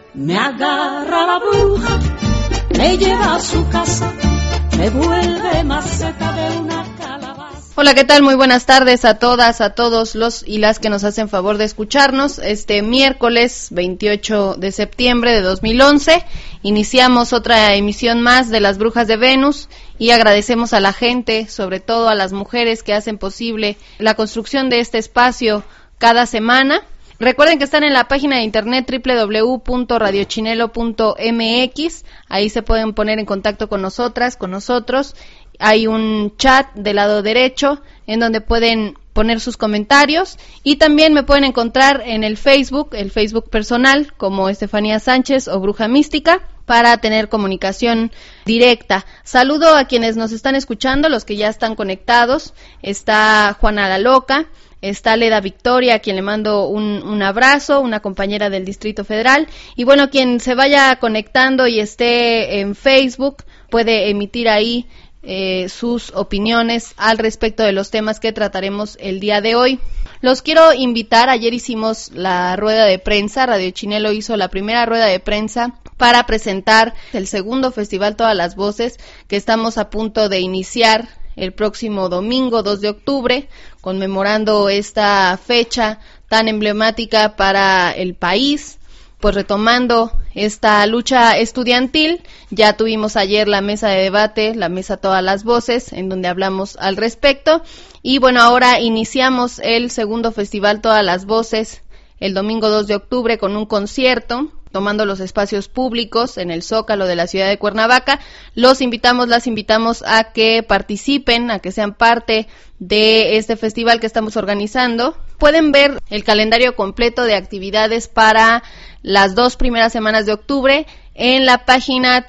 Me agarra la bruja, me lleva a su casa, me vuelve maceta de una calabaza. Hola, ¿qué tal? Muy buenas tardes a todas, a todos los y las que nos hacen favor de escucharnos. Este miércoles 28 de septiembre de 2011 iniciamos otra emisión más de Las Brujas de Venus y agradecemos a la gente, sobre todo a las mujeres que hacen posible la construcción de este espacio cada semana. Recuerden que están en la página de internet www.radiochinelo.mx, ahí se pueden poner en contacto con nosotras, con nosotros. Hay un chat del lado derecho en donde pueden poner sus comentarios y también me pueden encontrar en el Facebook personal como Estefanía Sánchez o Bruja Mística para tener comunicación directa. Saludo a quienes nos están escuchando, los que ya están conectados. Está Juana la Loca, está Leda Victoria, a quien le mando un abrazo, una compañera del Distrito Federal. Y bueno, quien se vaya conectando y esté en Facebook puede emitir ahí sus opiniones al respecto de los temas que trataremos el día de hoy. Los quiero invitar, ayer hicimos la rueda de prensa, Radio Chinelo hizo la primera rueda de prensa para presentar el segundo Festival Todas las Voces que estamos a punto de iniciar el próximo domingo 2 de octubre, conmemorando esta fecha tan emblemática para el país. Pues retomando esta lucha estudiantil, ya tuvimos ayer la mesa de debate, la mesa Todas las Voces, en donde hablamos al respecto. Y bueno, ahora iniciamos el segundo Festival Todas las Voces el domingo 2 de octubre con un concierto, tomando los espacios públicos en el Zócalo de la ciudad de Cuernavaca. Las invitamos a que participen, a que sean parte de este festival que estamos organizando. Pueden ver el calendario completo de actividades para las 2 primeras semanas de octubre en la página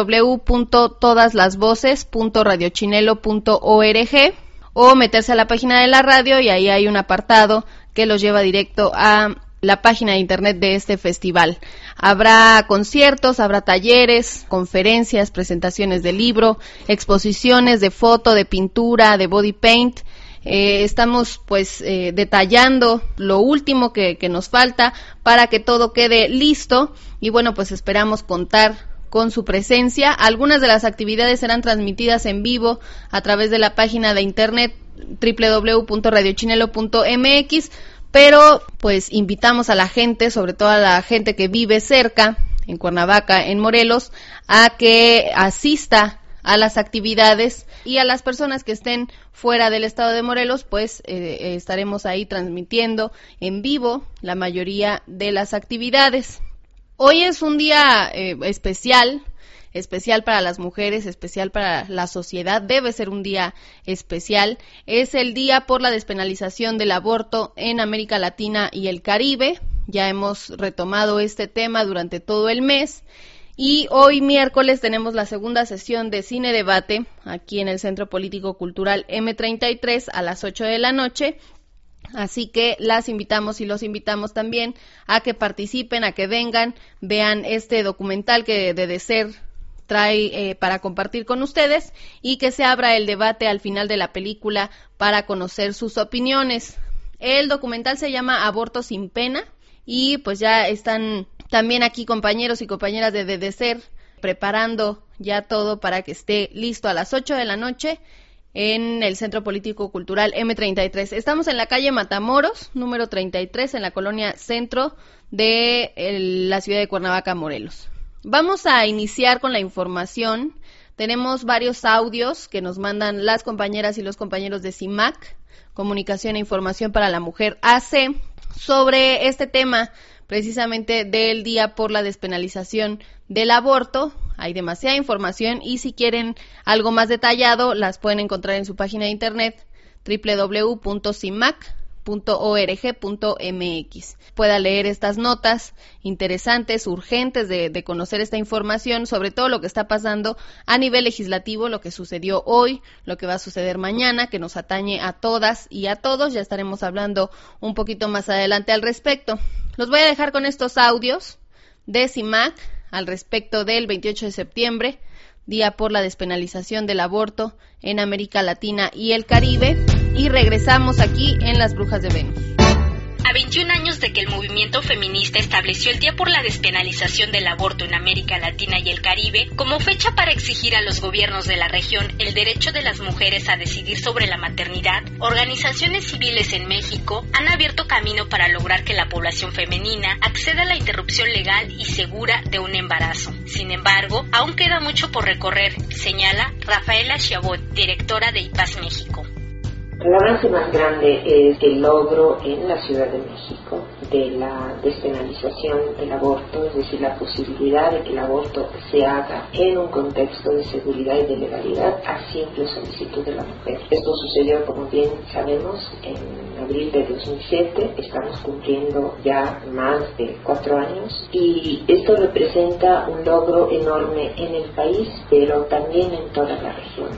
www.todaslasvoces.radiochinelo.org o meterse a la página de la radio y ahí hay un apartado que los lleva directo a la página de internet de este festival. Habrá conciertos, habrá talleres, conferencias, presentaciones de libro, exposiciones de foto, de pintura, de body paint. Estamos detallando lo último que nos falta para que todo quede listo y bueno, pues esperamos contar con su presencia. Algunas de las actividades serán transmitidas en vivo a través de la página de internet www.radiochinelo.mx, pero pues invitamos a la gente, sobre todo a la gente que vive cerca, en Cuernavaca, en Morelos, a que asista a las actividades y a las personas que estén fuera del estado de Morelos, pues estaremos ahí transmitiendo en vivo la mayoría de las actividades. Hoy es un día especial para las mujeres, especial para la sociedad, debe ser un día especial. Es el día por la despenalización del aborto en América Latina y el Caribe. Ya hemos retomado este tema durante todo el mes. Y hoy miércoles tenemos la segunda sesión de Cine Debate aquí en el Centro Político Cultural M33 a las 8 de la noche. Así que las invitamos y los invitamos también a que participen, a que vengan, vean este documental que DDCER trae para compartir con ustedes y que se abra el debate al final de la película para conocer sus opiniones. El documental se llama Aborto sin pena y pues ya están también aquí compañeros y compañeras de DDCER preparando ya todo para que esté listo a las 8 de la noche en el Centro Político Cultural M33. Estamos en la calle Matamoros, número 33, en la colonia Centro de la ciudad de Cuernavaca, Morelos. Vamos a iniciar con la información. Tenemos varios audios que nos mandan las compañeras y los compañeros de CIMAC, Comunicación e Información para la Mujer AC, sobre este tema precisamente del Día por la Despenalización del Aborto. Hay demasiada información y si quieren algo más detallado las pueden encontrar en su página de internet www.cimac.org.mx. Pueda leer estas notas interesantes, urgentes de conocer esta información, sobre todo lo que está pasando a nivel legislativo, lo que sucedió hoy, lo que va a suceder mañana, que nos atañe a todas y a todos. Ya estaremos hablando un poquito más adelante al respecto. Los voy a dejar con estos audios de CIMAC al respecto del 28 de septiembre, Día por la Despenalización del Aborto en América Latina y el Caribe, y regresamos aquí en Las Brujas de Venus. A 21 años de que el movimiento feminista estableció el Día por la Despenalización del Aborto en América Latina y el Caribe como fecha para exigir a los gobiernos de la región el derecho de las mujeres a decidir sobre la maternidad, organizaciones civiles en México han abierto camino para lograr que la población femenina acceda a la interrupción legal y segura de un embarazo. Sin embargo, aún queda mucho por recorrer, señala Rafaela Chabot, directora de IPAS México. El avance más grande es el logro en la Ciudad de México de la despenalización del aborto, es decir, la posibilidad de que el aborto se haga en un contexto de seguridad y de legalidad a simple solicitud de la mujer. Esto sucedió, como bien sabemos, en abril de 2007, estamos cumpliendo ya más de 4 años y esto representa un logro enorme en el país, pero también en toda la región.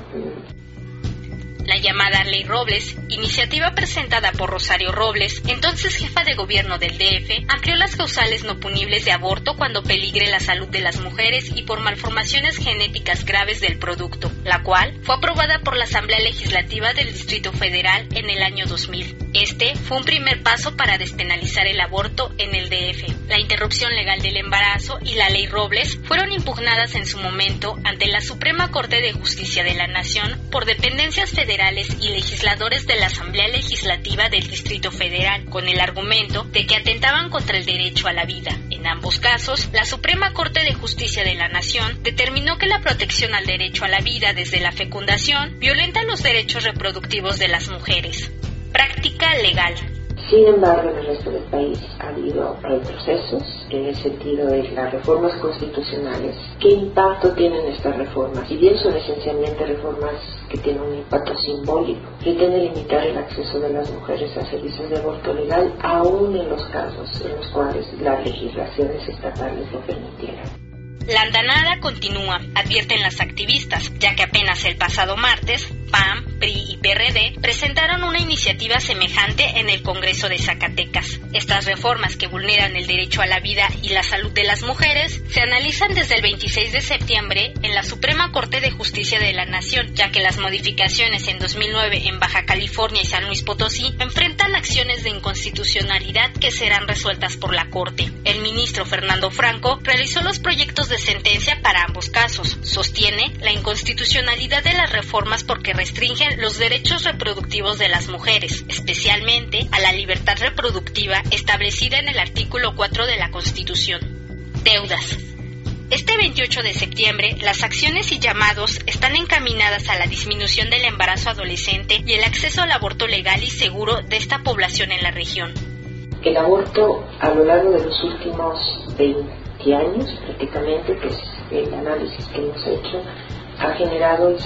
La llamada Ley Robles, iniciativa presentada por Rosario Robles, entonces jefa de gobierno del DF, amplió las causales no punibles de aborto cuando peligre la salud de las mujeres y por malformaciones genéticas graves del producto, la cual fue aprobada por la Asamblea Legislativa del Distrito Federal en el año 2000. Este fue un primer paso para despenalizar el aborto en el DF. La interrupción legal del embarazo y la Ley Robles fueron impugnadas en su momento ante la Suprema Corte de Justicia de la Nación por dependencias federales y legisladores de la Asamblea Legislativa del Distrito Federal, con el argumento de que atentaban contra el derecho a la vida. En ambos casos, la Suprema Corte de Justicia de la Nación determinó que la protección al derecho a la vida desde la fecundación violenta los derechos reproductivos de las mujeres. Práctica legal. Sin embargo, en el resto del país ha habido retrocesos en el sentido de las reformas constitucionales. ¿Qué impacto tienen estas reformas? Si bien son esencialmente reformas que tienen un impacto simbólico, pretende limitar el acceso de las mujeres a servicios de aborto legal, aún en los casos en los cuales las legislaciones estatales lo permitieran. La andanada continúa, advierten las activistas, ya que apenas el pasado martes, PAN, PRI y PRD presentaron una iniciativa semejante en el Congreso de Zacatecas. Estas reformas que vulneran el derecho a la vida y la salud de las mujeres se analizan desde el 26 de septiembre en la Suprema Corte de Justicia de la Nación, ya que las modificaciones en 2009 en Baja California y San Luis Potosí enfrentan acciones de inconstitucionalidad que serán resueltas por la Corte. El ministro Fernando Franco realizó los proyectos de sentencia para ambos casos. Sostiene la inconstitucionalidad de las reformas porque restringen los derechos reproductivos de las mujeres, especialmente a la libertad reproductiva establecida en el artículo 4 de la Constitución. Deudas. Este 28 de septiembre, las acciones y llamados están encaminadas a la disminución del embarazo adolescente y el acceso al aborto legal y seguro de esta población en la región. El aborto, a lo largo de los últimos 20 años, prácticamente, que es el análisis que hemos hecho, ha generado el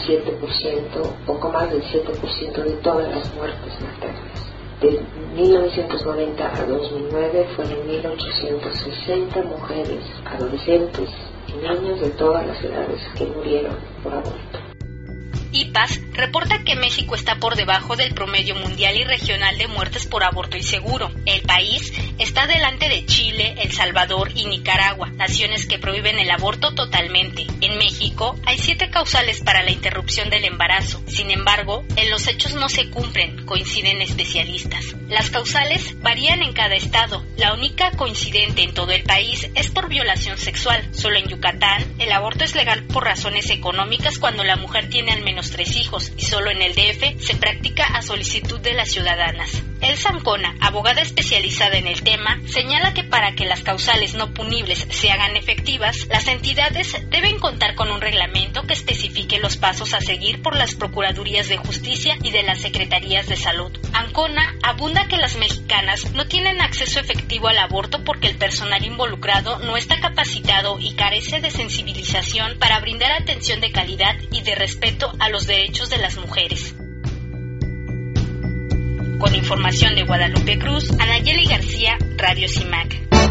7%, poco más del 7% de todas las muertes maternas. De 1990 a 2009 fueron 1.860 mujeres, adolescentes y niños de todas las edades que murieron por aborto. IPAS reporta que México está por debajo del promedio mundial y regional de muertes por aborto inseguro. El país está delante de Chile, El Salvador y Nicaragua, naciones que prohíben el aborto totalmente. En México hay 7 causales para la interrupción del embarazo. Sin embargo, en los hechos no se cumplen, coinciden especialistas. Las causales varían en cada estado. La única coincidente en todo el país es por violación sexual. Solo en Yucatán, el aborto es legal por razones económicas cuando la mujer tiene al menos 3 hijos y solo en el DF se practica a solicitud de las ciudadanas. Elsa Ancona, abogada especializada en el tema, señala que para que las causales no punibles se hagan efectivas, las entidades deben contar con un reglamento que especifique los pasos a seguir por las Procuradurías de Justicia y de las Secretarías de Salud. Ancona abunda que las mexicanas no tienen acceso efectivo al aborto porque el personal involucrado no está capacitado y carece de sensibilización para brindar atención de calidad y de respeto a los derechos de las mujeres. Con información de Guadalupe Cruz, Anayeli García, Radio CIMAC.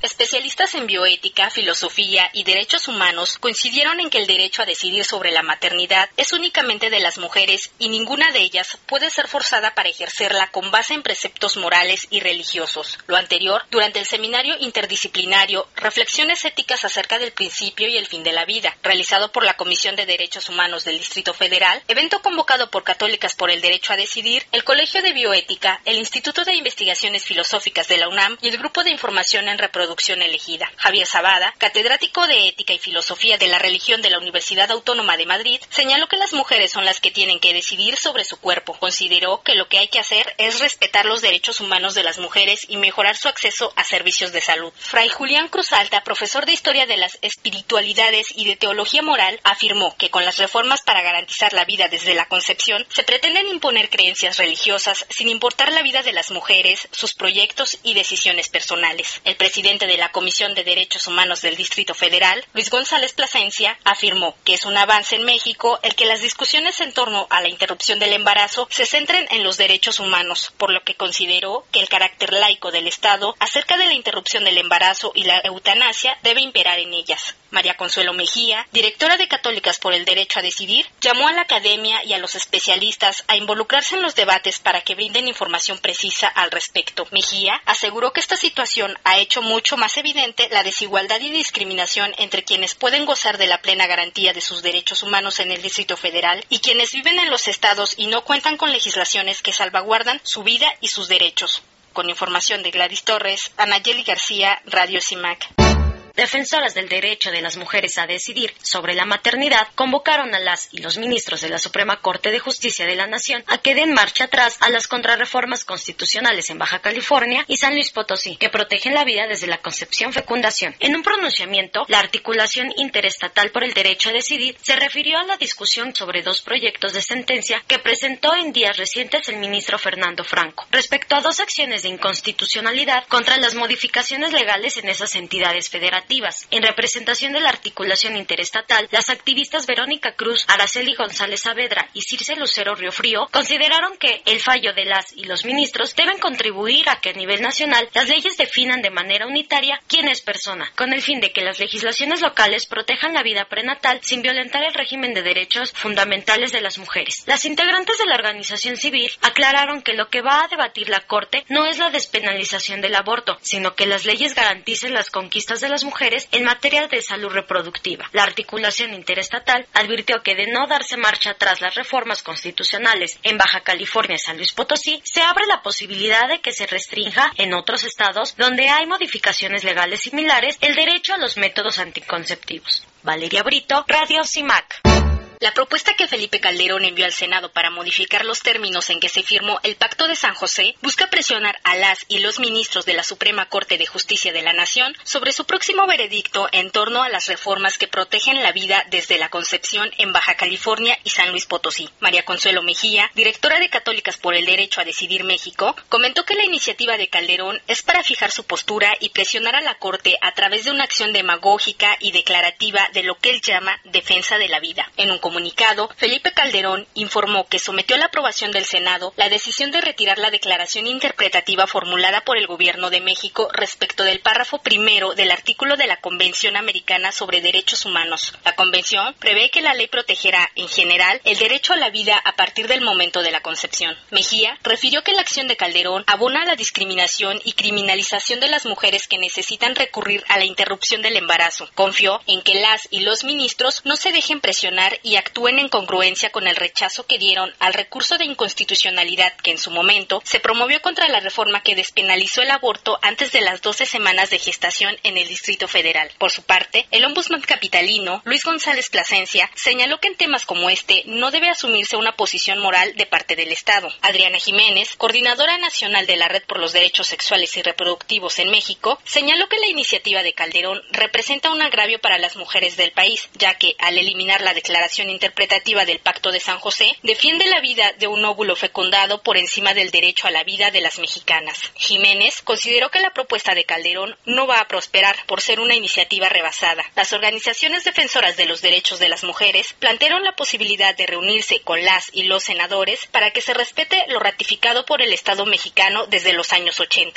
Especialistas en bioética, filosofía y derechos humanos coincidieron en que el derecho a decidir sobre la maternidad es únicamente de las mujeres y ninguna de ellas puede ser forzada para ejercerla con base en preceptos morales y religiosos. Lo anterior, durante el seminario interdisciplinario Reflexiones éticas acerca del principio y el fin de la vida, realizado por la Comisión de Derechos Humanos del Distrito Federal, evento convocado por Católicas por el Derecho a Decidir, el Colegio de Bioética, el Instituto de Investigaciones Filosóficas de la UNAM y el Grupo de Información en Reproducción Elegida. Javier Sabada, catedrático de Ética y Filosofía de la Religión de la Universidad Autónoma de Madrid, señaló que las mujeres son las que tienen que decidir sobre su cuerpo. Consideró que lo que hay que hacer es respetar los derechos humanos de las mujeres y mejorar su acceso a servicios de salud. Fray Julián Cruz Alta, profesor de Historia de las Espiritualidades y de Teología Moral, afirmó que con las reformas para garantizar la vida desde la concepción se pretenden imponer creencias religiosas sin importar la vida de las mujeres, sus proyectos y decisiones personales. El presidente de la Comisión de Derechos Humanos del Distrito Federal, Luis González Plasencia, afirmó que es un avance en México el que las discusiones en torno a la interrupción del embarazo se centren en los derechos humanos, por lo que consideró que el carácter laico del Estado acerca de la interrupción del embarazo y la eutanasia debe imperar en ellas. María Consuelo Mejía, directora de Católicas por el Derecho a Decidir, llamó a la academia y a los especialistas a involucrarse en los debates para que brinden información precisa al respecto. Mejía aseguró que esta situación ha hecho mucho más evidente la desigualdad y discriminación entre quienes pueden gozar de la plena garantía de sus derechos humanos en el Distrito Federal y quienes viven en los estados y no cuentan con legislaciones que salvaguardan su vida y sus derechos. Con información de Gladys Torres, Anayeli García, Radio CIMAC. Defensoras del derecho de las mujeres a decidir sobre la maternidad convocaron a las y los ministros de la Suprema Corte de Justicia de la Nación a que den marcha atrás a las contrarreformas constitucionales en Baja California y San Luis Potosí, que protegen la vida desde la concepción-fecundación. En un pronunciamiento, la Articulación Interestatal por el Derecho a Decidir se refirió a la discusión sobre dos proyectos de sentencia que presentó en días recientes el ministro Fernando Franco, respecto a dos acciones de inconstitucionalidad contra las modificaciones legales en esas entidades federativas. En representación de la Articulación Interestatal, las activistas Verónica Cruz, Araceli González Saavedra y Circe Lucero Riofrío consideraron que el fallo de las y los ministros deben contribuir a que a nivel nacional las leyes definan de manera unitaria quién es persona, con el fin de que las legislaciones locales protejan la vida prenatal sin violentar el régimen de derechos fundamentales de las mujeres. Las integrantes de la organización civil aclararon que lo que va a debatir la Corte no es la despenalización del aborto, sino que las leyes garanticen las conquistas de las mujeres en materia de salud reproductiva. La Articulación Interestatal advirtió que de no darse marcha atrás las reformas constitucionales en Baja California y San Luis Potosí, se abre la posibilidad de que se restrinja en otros estados donde hay modificaciones legales similares el derecho a los métodos anticonceptivos. Valeria Brito, Radio CIMAC. La propuesta que Felipe Calderón envió al Senado para modificar los términos en que se firmó el Pacto de San José busca presionar a las y los ministros de la Suprema Corte de Justicia de la Nación sobre su próximo veredicto en torno a las reformas que protegen la vida desde la concepción en Baja California y San Luis Potosí. María Consuelo Mejía, directora de Católicas por el Derecho a Decidir México, comentó que la iniciativa de Calderón es para fijar su postura y presionar a la Corte a través de una acción demagógica y declarativa de lo que él llama defensa de la vida. En un comunicado, Felipe Calderón informó que sometió a la aprobación del Senado la decisión de retirar la declaración interpretativa formulada por el Gobierno de México respecto del párrafo primero del artículo de la Convención Americana sobre Derechos Humanos. La Convención prevé que la ley protegerá, en general, el derecho a la vida a partir del momento de la concepción. Mejía refirió que la acción de Calderón abona a la discriminación y criminalización de las mujeres que necesitan recurrir a la interrupción del embarazo. Confió en que las y los ministros no se dejen presionar y actúen en congruencia con el rechazo que dieron al recurso de inconstitucionalidad que en su momento se promovió contra la reforma que despenalizó el aborto antes de las 12 semanas de gestación en el Distrito Federal. Por su parte, el ombudsman capitalino, Luis González Plasencia, señaló que en temas como este no debe asumirse una posición moral de parte del Estado. Adriana Jiménez, coordinadora nacional de la Red por los Derechos Sexuales y Reproductivos en México, señaló que la iniciativa de Calderón representa un agravio para las mujeres del país, ya que, al eliminar la declaración interpretativa del Pacto de San José, defiende la vida de un óvulo fecundado por encima del derecho a la vida de las mexicanas. Jiménez consideró que la propuesta de Calderón no va a prosperar por ser una iniciativa rebasada. Las organizaciones defensoras de los derechos de las mujeres plantearon la posibilidad de reunirse con las y los senadores para que se respete lo ratificado por el Estado mexicano desde los años 80.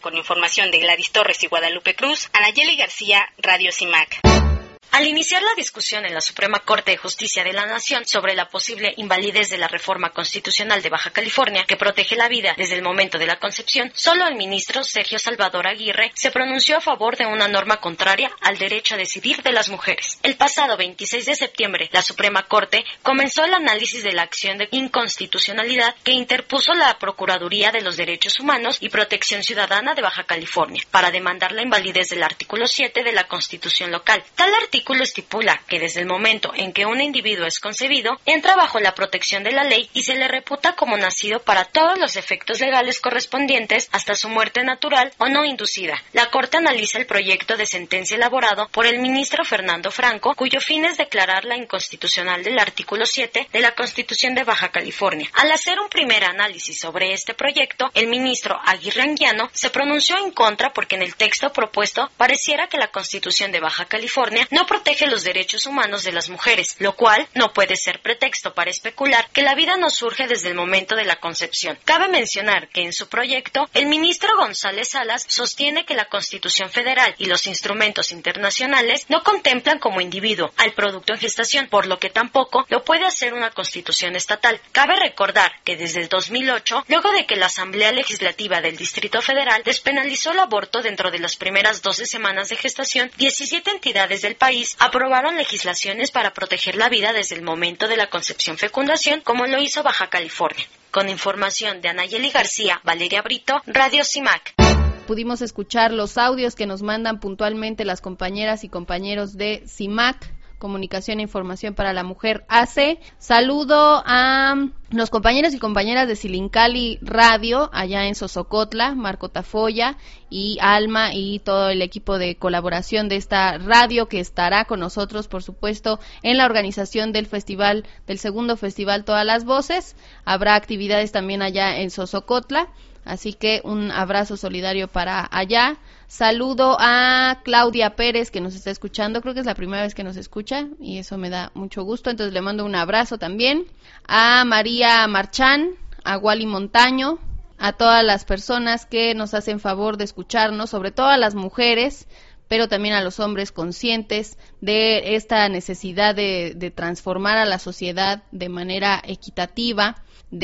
Con información de Gladys Torres y Guadalupe Cruz, Anayeli García, Radio CIMAC. Al iniciar la discusión en la Suprema Corte de Justicia de la Nación sobre la posible invalidez de la reforma constitucional de Baja California que protege la vida desde el momento de la concepción, solo el ministro Sergio Salvador Aguirre se pronunció a favor de una norma contraria al derecho a decidir de las mujeres. El pasado 26 de septiembre, la Suprema Corte comenzó el análisis de la acción de inconstitucionalidad que interpuso la Procuraduría de los Derechos Humanos y Protección Ciudadana de Baja California para demandar la invalidez del artículo 7 de la Constitución local. Tal artículo estipula que desde el momento en que un individuo es concebido, entra bajo la protección de la ley y se le reputa como nacido para todos los efectos legales correspondientes hasta su muerte natural o no inducida. La Corte analiza el proyecto de sentencia elaborado por el ministro Fernando Franco, cuyo fin es declarar la inconstitucional del artículo 7 de la Constitución de Baja California. Al hacer un primer análisis sobre este proyecto, el ministro Aguirre Anguiano se pronunció en contra porque en el texto propuesto pareciera que la Constitución de Baja California no protege los derechos humanos de las mujeres, lo cual no puede ser pretexto para especular que la vida no surge desde el momento de la concepción. Cabe mencionar que en su proyecto, el ministro González Salas sostiene que la Constitución Federal y los instrumentos internacionales no contemplan como individuo al producto en gestación, por lo que tampoco lo puede hacer una Constitución estatal. Cabe recordar que desde el 2008, luego de que la Asamblea Legislativa del Distrito Federal despenalizó el aborto dentro de las primeras 12 semanas de gestación, 17 entidades del país aprobaron legislaciones para proteger la vida desde el momento de la concepción-fecundación, como lo hizo Baja California. Con información de Anayeli García, Valeria Brito, Radio CIMAC. Pudimos escuchar los audios que nos mandan puntualmente las compañeras y compañeros de CIMAC, Comunicación e Información para la Mujer AC. Saludo a los compañeros y compañeras de Silincali Radio, allá en Sosocotla, Marco Tafoya y Alma y todo el equipo de colaboración de esta radio que estará con nosotros, por supuesto, en la organización del festival, del segundo festival Todas las Voces. Habrá actividades también allá en Sosocotla. Así que un abrazo solidario para allá. Saludo a Claudia Pérez, que nos está escuchando. Creo que es la primera vez que nos escucha y eso me da mucho gusto. Entonces le mando un abrazo también. A María Marchán, a Wally Montaño, a todas las personas que nos hacen favor de escucharnos, sobre todo a las mujeres, pero también a los hombres conscientes de esta necesidad de transformar a la sociedad de manera equitativa,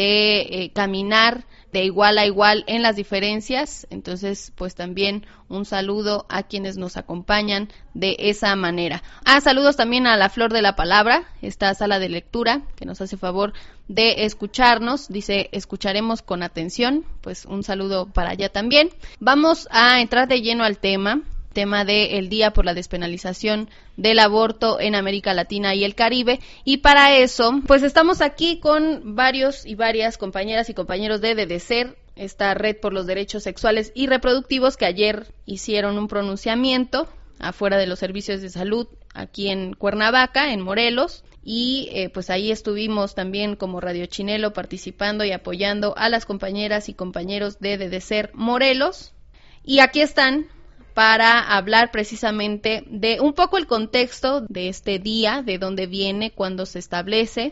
de caminar de igual a igual en las diferencias. Entonces, pues también un saludo a quienes nos acompañan de esa manera. Saludos también a La Flor de la Palabra, esta sala de lectura que nos hace favor de escucharnos. Dice, escucharemos con atención. Pues un saludo para allá también. Vamos a entrar de lleno al tema del Día por la Despenalización del Aborto en América Latina y el Caribe, y para eso pues estamos aquí con varios y varias compañeras y compañeros de DDCER, esta red por los derechos sexuales y reproductivos, que ayer hicieron un pronunciamiento afuera de los servicios de salud aquí en Cuernavaca, en Morelos, y pues ahí estuvimos también como Radio Chinelo participando y apoyando a las compañeras y compañeros de DDCER Morelos, y aquí están para hablar precisamente de un poco el contexto de este día, de dónde viene, cuándo se establece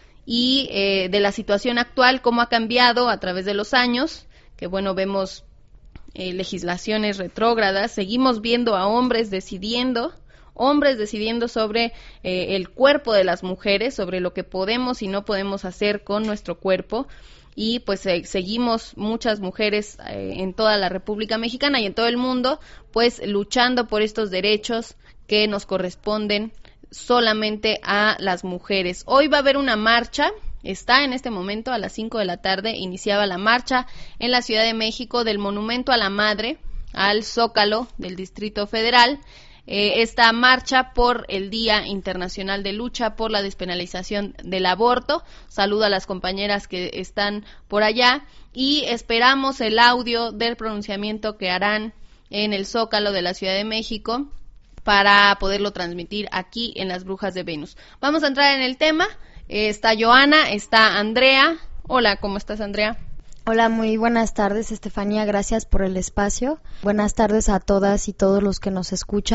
y de la situación actual, cómo ha cambiado a través de los años, que bueno, vemos legislaciones retrógradas, seguimos viendo a hombres decidiendo sobre el cuerpo de las mujeres, sobre lo que podemos y no podemos hacer con nuestro cuerpo. Y pues seguimos muchas mujeres en toda la República Mexicana y en todo el mundo, pues luchando por estos derechos que nos corresponden solamente a las mujeres. Hoy va a haber una marcha, está en este momento a las 5 de la tarde, iniciaba la marcha en la Ciudad de México del Monumento a la Madre al Zócalo del Distrito Federal. Esta marcha por el Día Internacional de Lucha por la Despenalización del Aborto. Saludo a las compañeras que están por allá y esperamos el audio del pronunciamiento que harán en el Zócalo de la Ciudad de México para poderlo transmitir aquí en Las Brujas de Venus. Vamos a entrar en el tema. Está Joana, está Andrea. Hola, ¿cómo estás, Andrea? Hola, muy buenas tardes, Estefanía, gracias por el espacio. Buenas tardes a todas y todos los que nos escuchan.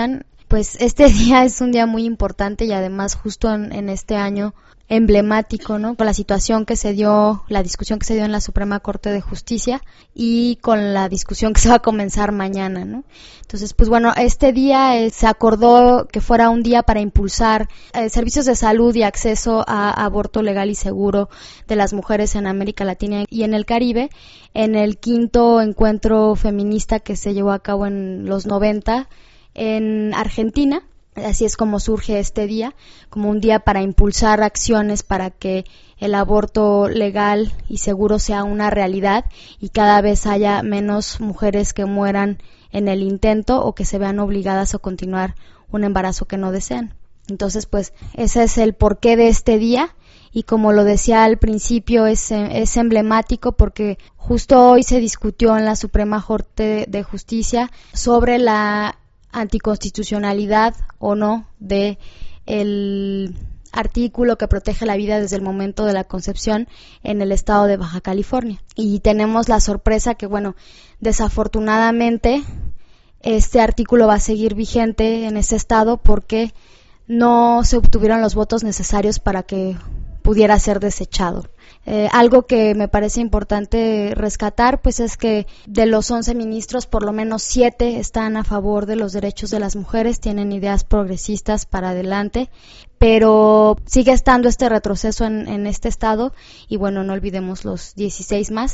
Pues este día es un día muy importante y además justo en este año emblemático, ¿no? Con la situación que se dio, la discusión que se dio en la Suprema Corte de Justicia y con la discusión que se va a comenzar mañana, ¿no? Entonces, pues bueno, este día se acordó que fuera un día para impulsar servicios de salud y acceso a aborto legal y seguro de las mujeres en América Latina y en el Caribe, en el 5º encuentro feminista que se llevó a cabo en los 90 en Argentina. Así es como surge este día, como un día para impulsar acciones para que el aborto legal y seguro sea una realidad y cada vez haya menos mujeres que mueran en el intento o que se vean obligadas a continuar un embarazo que no desean. Entonces, pues, ese es el porqué de este día y como lo decía al principio, es emblemático porque justo hoy se discutió en la Suprema Corte de Justicia sobre la anticonstitucionalidad o no de el artículo que protege la vida desde el momento de la concepción en el estado de Baja California. Y tenemos la sorpresa que, bueno, desafortunadamente este artículo va a seguir vigente en ese estado porque no se obtuvieron los votos necesarios para que pudiera ser desechado. Algo que me parece importante rescatar, pues es que de los 11 ministros, por lo menos 7 están a favor de los derechos de las mujeres, tienen ideas progresistas para adelante, pero sigue estando este retroceso en este estado y bueno, no olvidemos los 16 más,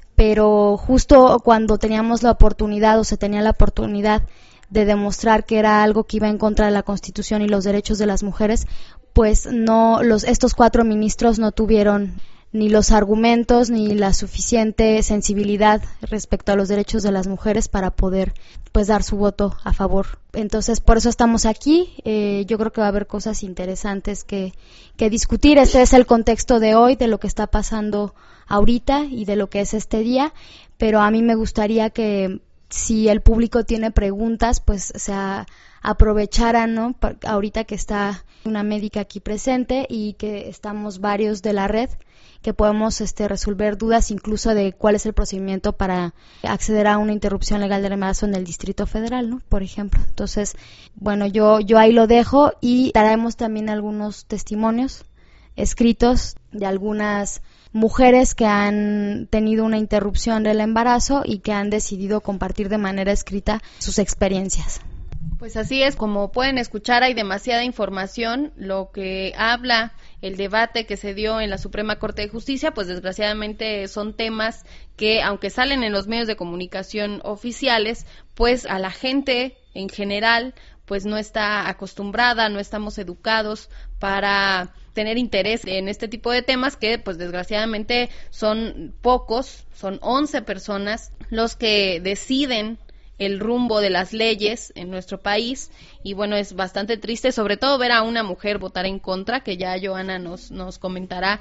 pero justo cuando teníamos la oportunidad o se tenía la oportunidad de demostrar que era algo que iba en contra de la Constitución y los derechos de las mujeres, pues no, estos 4 ministros no tuvieron ni los argumentos ni la suficiente sensibilidad respecto a los derechos de las mujeres para poder pues dar su voto a favor. Entonces, por eso estamos aquí. Yo creo que va a haber cosas interesantes que discutir. Este es el contexto de hoy, de lo que está pasando ahorita y de lo que es este día, pero a mí me gustaría que si el público tiene preguntas, pues se aprovecharan, ¿no? Ahorita que está una médica aquí presente y que estamos varios de la red, que podemos resolver dudas incluso de cuál es el procedimiento para acceder a una interrupción legal del embarazo en el Distrito Federal, ¿no? Por ejemplo. Entonces, bueno, yo ahí lo dejo y daremos también algunos testimonios escritos de algunas mujeres que han tenido una interrupción del embarazo y que han decidido compartir de manera escrita sus experiencias. Pues así es, como pueden escuchar, hay demasiada información. Lo que habla el debate que se dio en la Suprema Corte de Justicia, pues desgraciadamente son temas que, aunque salen en los medios de comunicación oficiales, pues a la gente en general pues no está acostumbrada, no estamos educados para tener interés en este tipo de temas que pues desgraciadamente son pocos, son 11 personas los que deciden el rumbo de las leyes en nuestro país y bueno, es bastante triste, sobre todo ver a una mujer votar en contra, que ya Joana nos comentará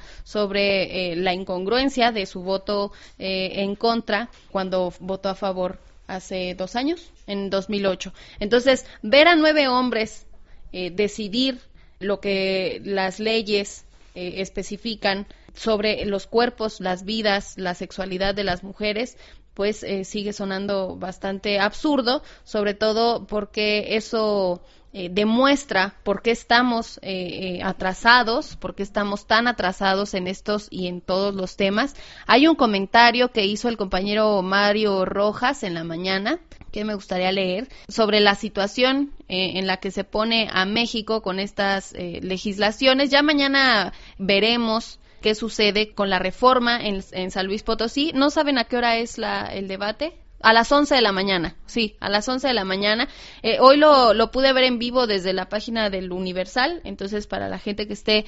sobre la incongruencia de su voto en contra cuando votó a favor hace 2 años, en 2008. Entonces, ver a 9 hombres decidir lo que las leyes especifican sobre los cuerpos, las vidas, la sexualidad de las mujeres, pues sigue sonando bastante absurdo, sobre todo porque eso demuestra por qué estamos atrasados, por qué estamos tan atrasados en estos y en todos los temas. Hay un comentario que hizo el compañero Mario Rojas en la mañana, que me gustaría leer, sobre la situación en la que se pone a México con estas legislaciones. Ya mañana veremos qué sucede con la reforma en San Luis Potosí. ¿No saben a qué hora es el debate? A las 11 de la mañana, sí, a las 11 de la mañana. Hoy lo pude ver en vivo desde la página del Universal, entonces para la gente que esté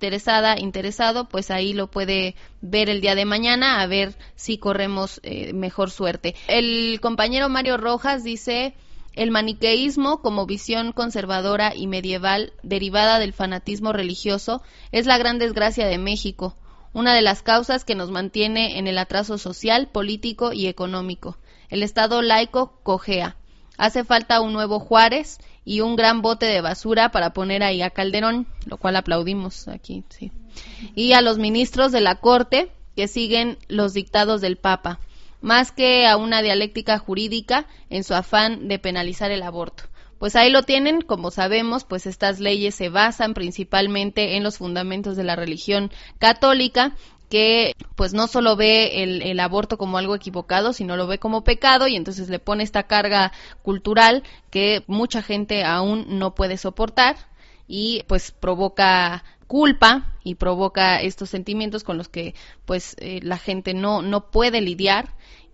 interesado, pues ahí lo puede ver el día de mañana, a ver si corremos mejor suerte. El compañero Mario Rojas dice: el maniqueísmo como visión conservadora y medieval derivada del fanatismo religioso es la gran desgracia de México, una de las causas que nos mantiene en el atraso social, político y económico. El Estado laico cojea. Hace falta un nuevo Juárez y un gran bote de basura para poner ahí a Calderón, lo cual aplaudimos aquí, sí. Y a los ministros de la Corte que siguen los dictados del Papa, más que a una dialéctica jurídica en su afán de penalizar el aborto. pues ahí lo tienen. Como sabemos, pues estas leyes se basan principalmente en los fundamentos de la religión católica, que pues no solo ve el aborto como algo equivocado, sino lo ve como pecado, y entonces le pone esta carga cultural que mucha gente aún no puede soportar, y pues provoca culpa y provoca estos sentimientos con los que pues la gente no puede lidiar,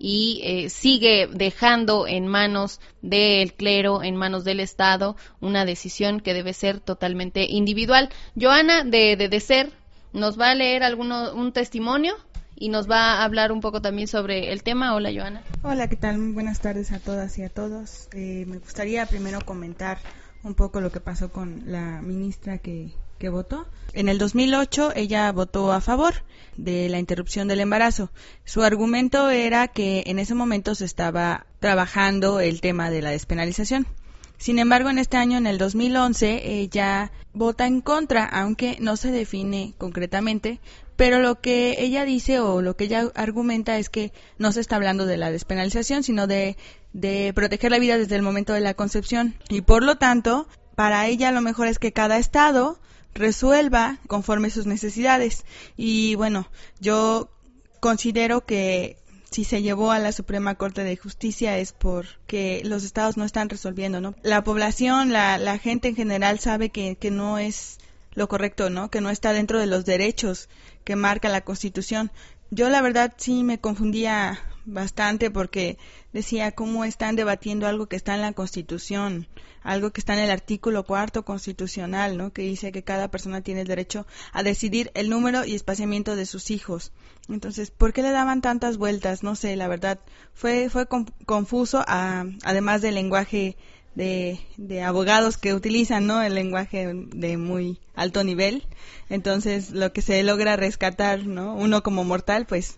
y sigue dejando en manos del clero, en manos del Estado, una decisión que debe ser totalmente individual. Joana de DECER nos va a leer un testimonio y nos va a hablar un poco también sobre el tema. Hola, Joana. Hola, ¿qué tal? Muy buenas tardes a todas y a todos. Me gustaría primero comentar un poco lo que pasó con la ministra que votó. En el 2008 ella votó a favor de la interrupción del embarazo. Su argumento era que en ese momento se estaba trabajando el tema de la despenalización. Sin embargo, en este año, en el 2011, ella vota en contra, aunque no se define concretamente, pero lo que ella dice o lo que ella argumenta es que no se está hablando de la despenalización, sino de proteger la vida desde el momento de la concepción. Y por lo tanto, para ella lo mejor es que cada estado resuelva conforme sus necesidades. Y bueno, yo considero que si se llevó a la Suprema Corte de Justicia es porque los estados no están resolviendo, ¿no? La población, la gente en general sabe que no es lo correcto, ¿no? Que no está dentro de los derechos que marca la Constitución. Yo la verdad sí me confundía bastante porque decía cómo están debatiendo algo que está en la Constitución, algo que está en el artículo 4 constitucional, ¿no? Que dice que cada persona tiene el derecho a decidir el número y espaciamiento de sus hijos. Entonces, ¿por qué le daban tantas vueltas? No sé, la verdad fue confuso, además del lenguaje de abogados que utilizan, ¿no? El lenguaje de muy alto nivel. Entonces, lo que se logra rescatar, ¿no? Uno como mortal, pues,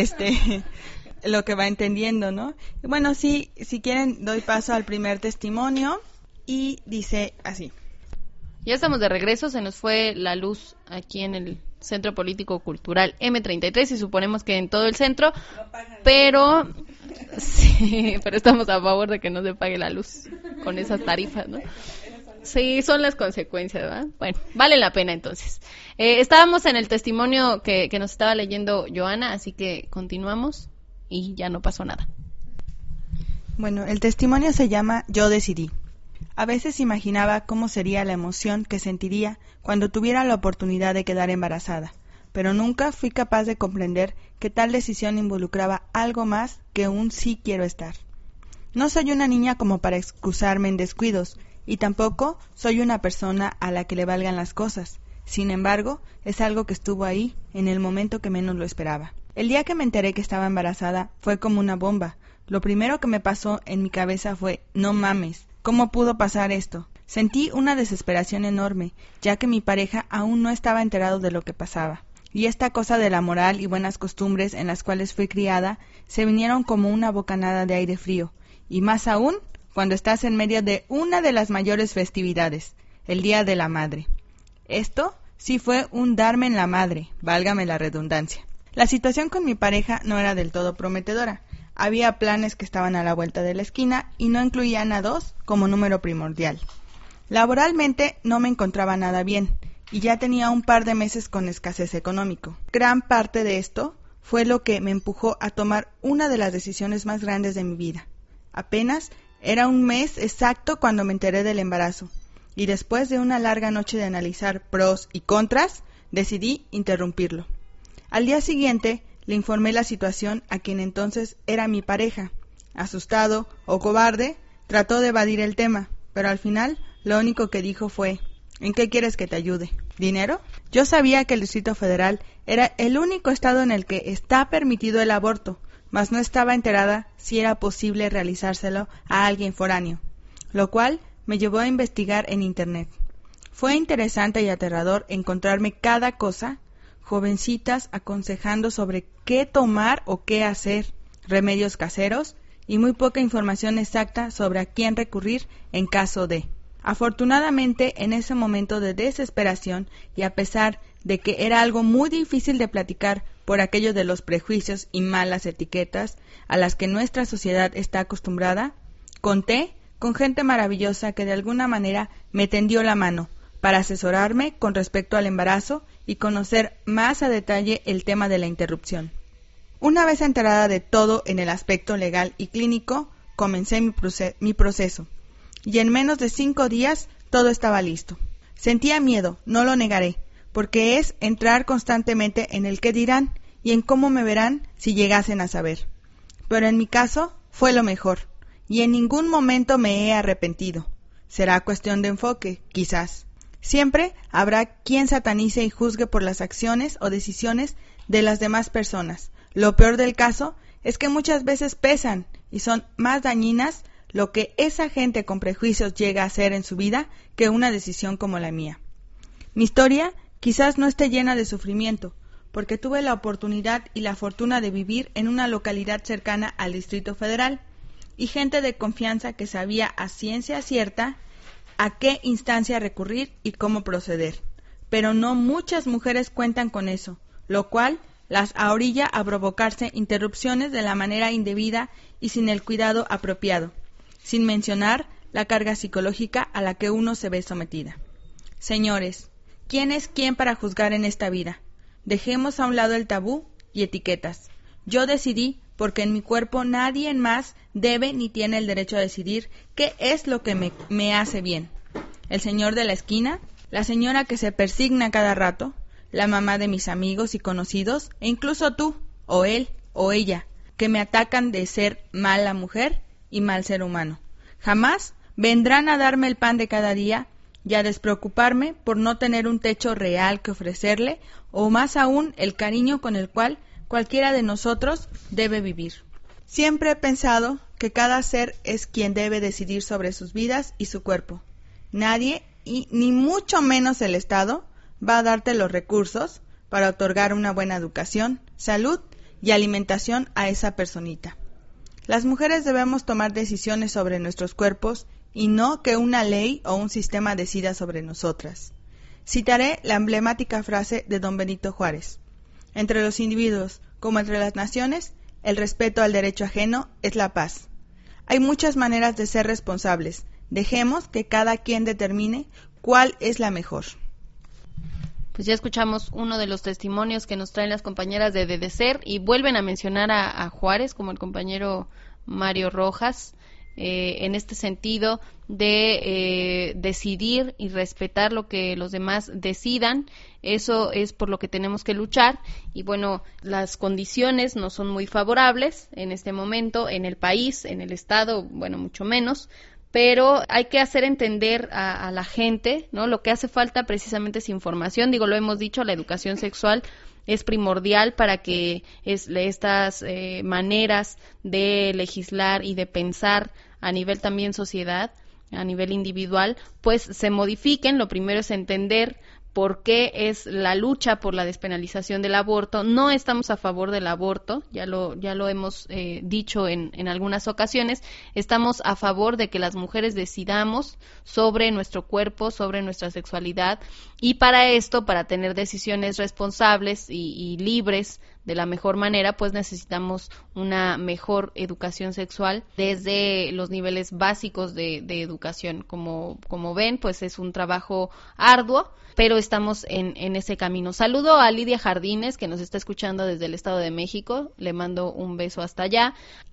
lo que va entendiendo, ¿no? Y bueno, sí, si quieren, doy paso al primer testimonio y dice así. Ya estamos de regreso, se nos fue la luz aquí en el Centro Político Cultural M33 y suponemos que en todo el centro, pero sí, pero estamos a favor de que no se pague la luz con esas tarifas, ¿no? Sí, son las consecuencias, ¿verdad? Bueno, vale la pena entonces. Estábamos en el testimonio que nos estaba leyendo Joana, así que continuamos y ya no pasó nada. Bueno, el testimonio se llama Yo decidí. A veces imaginaba cómo sería la emoción que sentiría cuando tuviera la oportunidad de quedar embarazada, pero nunca fui capaz de comprender que tal decisión involucraba algo más que un sí quiero estar. No soy una niña como para excusarme en descuidos, y tampoco soy una persona a la que le valgan las cosas. Sin embargo, es algo que estuvo ahí en el momento que menos lo esperaba. El día que me enteré que estaba embarazada fue como una bomba. Lo primero que me pasó en mi cabeza fue, no mames, ¿cómo pudo pasar esto? Sentí una desesperación enorme, ya que mi pareja aún no estaba enterado de lo que pasaba. Y esta cosa de la moral y buenas costumbres en las cuales fui criada se vinieron como una bocanada de aire frío. Y más aún, cuando estás en medio de una de las mayores festividades, el Día de la Madre. Esto sí fue un darme en la madre, válgame la redundancia. La situación con mi pareja no era del todo prometedora. Había planes que estaban a la vuelta de la esquina y no incluían a 2 como número primordial. Laboralmente no me encontraba nada bien y ya tenía un par de meses con escasez económico. Gran parte de esto fue lo que me empujó a tomar una de las decisiones más grandes de mi vida. Apenas era un mes exacto cuando me enteré del embarazo y después de una larga noche de analizar pros y contras, decidí interrumpirlo. Al día siguiente le informé la situación a quien entonces era mi pareja. Asustado o cobarde, trató de evadir el tema, pero al final lo único que dijo fue, ¿en qué quieres que te ayude? ¿Dinero? Yo sabía que el Distrito Federal era el único estado en el que está permitido el aborto, mas no estaba enterada si era posible realizárselo a alguien foráneo, lo cual me llevó a investigar en Internet. Fue interesante y aterrador encontrarme cada cosa, jovencitas aconsejando sobre qué tomar o qué hacer, remedios caseros y muy poca información exacta sobre a quién recurrir en caso de. Afortunadamente, en ese momento de desesperación y a pesar de que era algo muy difícil de platicar por aquello de los prejuicios y malas etiquetas a las que nuestra sociedad está acostumbrada, conté con gente maravillosa que de alguna manera me tendió la mano para asesorarme con respecto al embarazo y conocer más a detalle el tema de la interrupción. Una vez enterada de todo en el aspecto legal y clínico, comencé mi proceso, y en menos de 5 días todo estaba listo. Sentía miedo, no lo negaré, porque es entrar constantemente en el qué dirán y en cómo me verán si llegasen a saber. Pero en mi caso fue lo mejor, y en ningún momento me he arrepentido. Será cuestión de enfoque, quizás. Siempre habrá quien satanice y juzgue por las acciones o decisiones de las demás personas. Lo peor del caso es que muchas veces pesan y son más dañinas lo que esa gente con prejuicios llega a hacer en su vida que una decisión como la mía. Mi historia quizás no esté llena de sufrimiento, porque tuve la oportunidad y la fortuna de vivir en una localidad cercana al Distrito Federal y gente de confianza que sabía a ciencia cierta a qué instancia recurrir y cómo proceder. Pero no muchas mujeres cuentan con eso, lo cual las ahorilla a provocarse interrupciones de la manera indebida y sin el cuidado apropiado, sin mencionar la carga psicológica a la que uno se ve sometida. Señores, ¿quién es quién para juzgar en esta vida? Dejemos a un lado el tabú y etiquetas. Yo decidí porque en mi cuerpo nadie más debe ni tiene el derecho a decidir qué es lo que me hace bien. El señor de la esquina, la señora que se persigna cada rato, la mamá de mis amigos y conocidos, e incluso tú, o él, o ella, que me atacan de ser mala mujer y mal ser humano. Jamás vendrán a darme el pan de cada día y a despreocuparme por no tener un techo real que ofrecerle, o más aún el cariño con el cual cualquiera de nosotros debe vivir. Siempre he pensado que cada ser es quien debe decidir sobre sus vidas y su cuerpo. Nadie, y ni mucho menos el Estado, va a darte los recursos para otorgar una buena educación, salud y alimentación a esa personita. Las mujeres debemos tomar decisiones sobre nuestros cuerpos y no que una ley o un sistema decida sobre nosotras. Citaré la emblemática frase de don Benito Juárez: entre los individuos, como entre las naciones, el respeto al derecho ajeno es la paz. Hay muchas maneras de ser responsables. Dejemos que cada quien determine cuál es la mejor. Pues ya escuchamos uno de los testimonios que nos traen las compañeras de DEDESER y vuelven a mencionar a Juárez, como el compañero Mario Rojas, en este sentido de decidir y respetar lo que los demás decidan. Eso es por lo que tenemos que luchar, y bueno, las condiciones no son muy favorables en este momento en el país, en el estado, bueno, mucho menos, pero hay que hacer entender a la gente, ¿no? Lo que hace falta precisamente es información. Digo, lo hemos dicho, la educación sexual es primordial para que estas maneras de legislar y de pensar a nivel también sociedad, a nivel individual, pues se modifiquen. Lo primero es entender por qué es la lucha por la despenalización del aborto. No estamos a favor del aborto, ya lo hemos dicho en algunas ocasiones. Estamos a favor de que las mujeres decidamos sobre nuestro cuerpo, sobre nuestra sexualidad, y para esto, para tener decisiones responsables y libres de la mejor manera, pues necesitamos una mejor educación sexual desde los niveles básicos de educación. Como ven, pues es un trabajo arduo, pero estamos en ese camino. Saludo a Lidia Jardines, que nos está escuchando desde el Estado de México, le mando un beso hasta allá,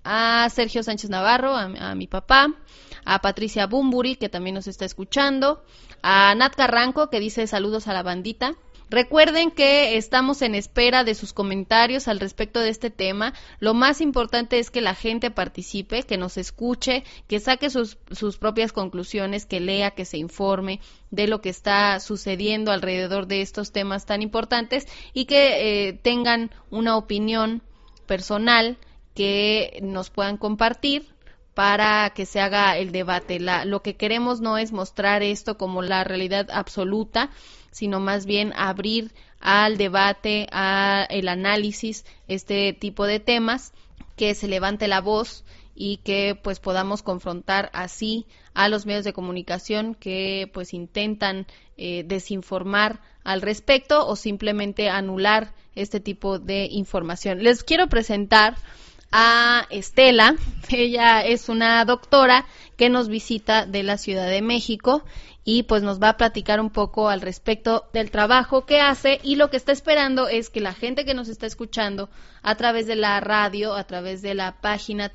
a Sergio Sánchez Navarro, a mi papá, a Patricia Bumburi, que también nos está escuchando, a Nat Carranco, que dice saludos a la bandita. Recuerden que estamos en espera de sus comentarios al respecto de este tema. Lo más importante es que la gente participe, que nos escuche, que saque sus propias conclusiones, que lea, que se informe de lo que está sucediendo alrededor de estos temas tan importantes, y que tengan una opinión personal que nos puedan compartir para que se haga el debate. Lo que queremos no es mostrar esto como la realidad absoluta, sino más bien abrir al debate, al análisis, este tipo de temas, que se levante la voz y que pues podamos confrontar así a los medios de comunicación que pues intentan desinformar al respecto o simplemente anular este tipo de información. Les quiero presentar a Estela. Ella es una doctora que nos visita de la Ciudad de México y pues nos va a platicar un poco al respecto del trabajo que hace, y lo que está esperando es que la gente que nos está escuchando a través de la radio, a través de la página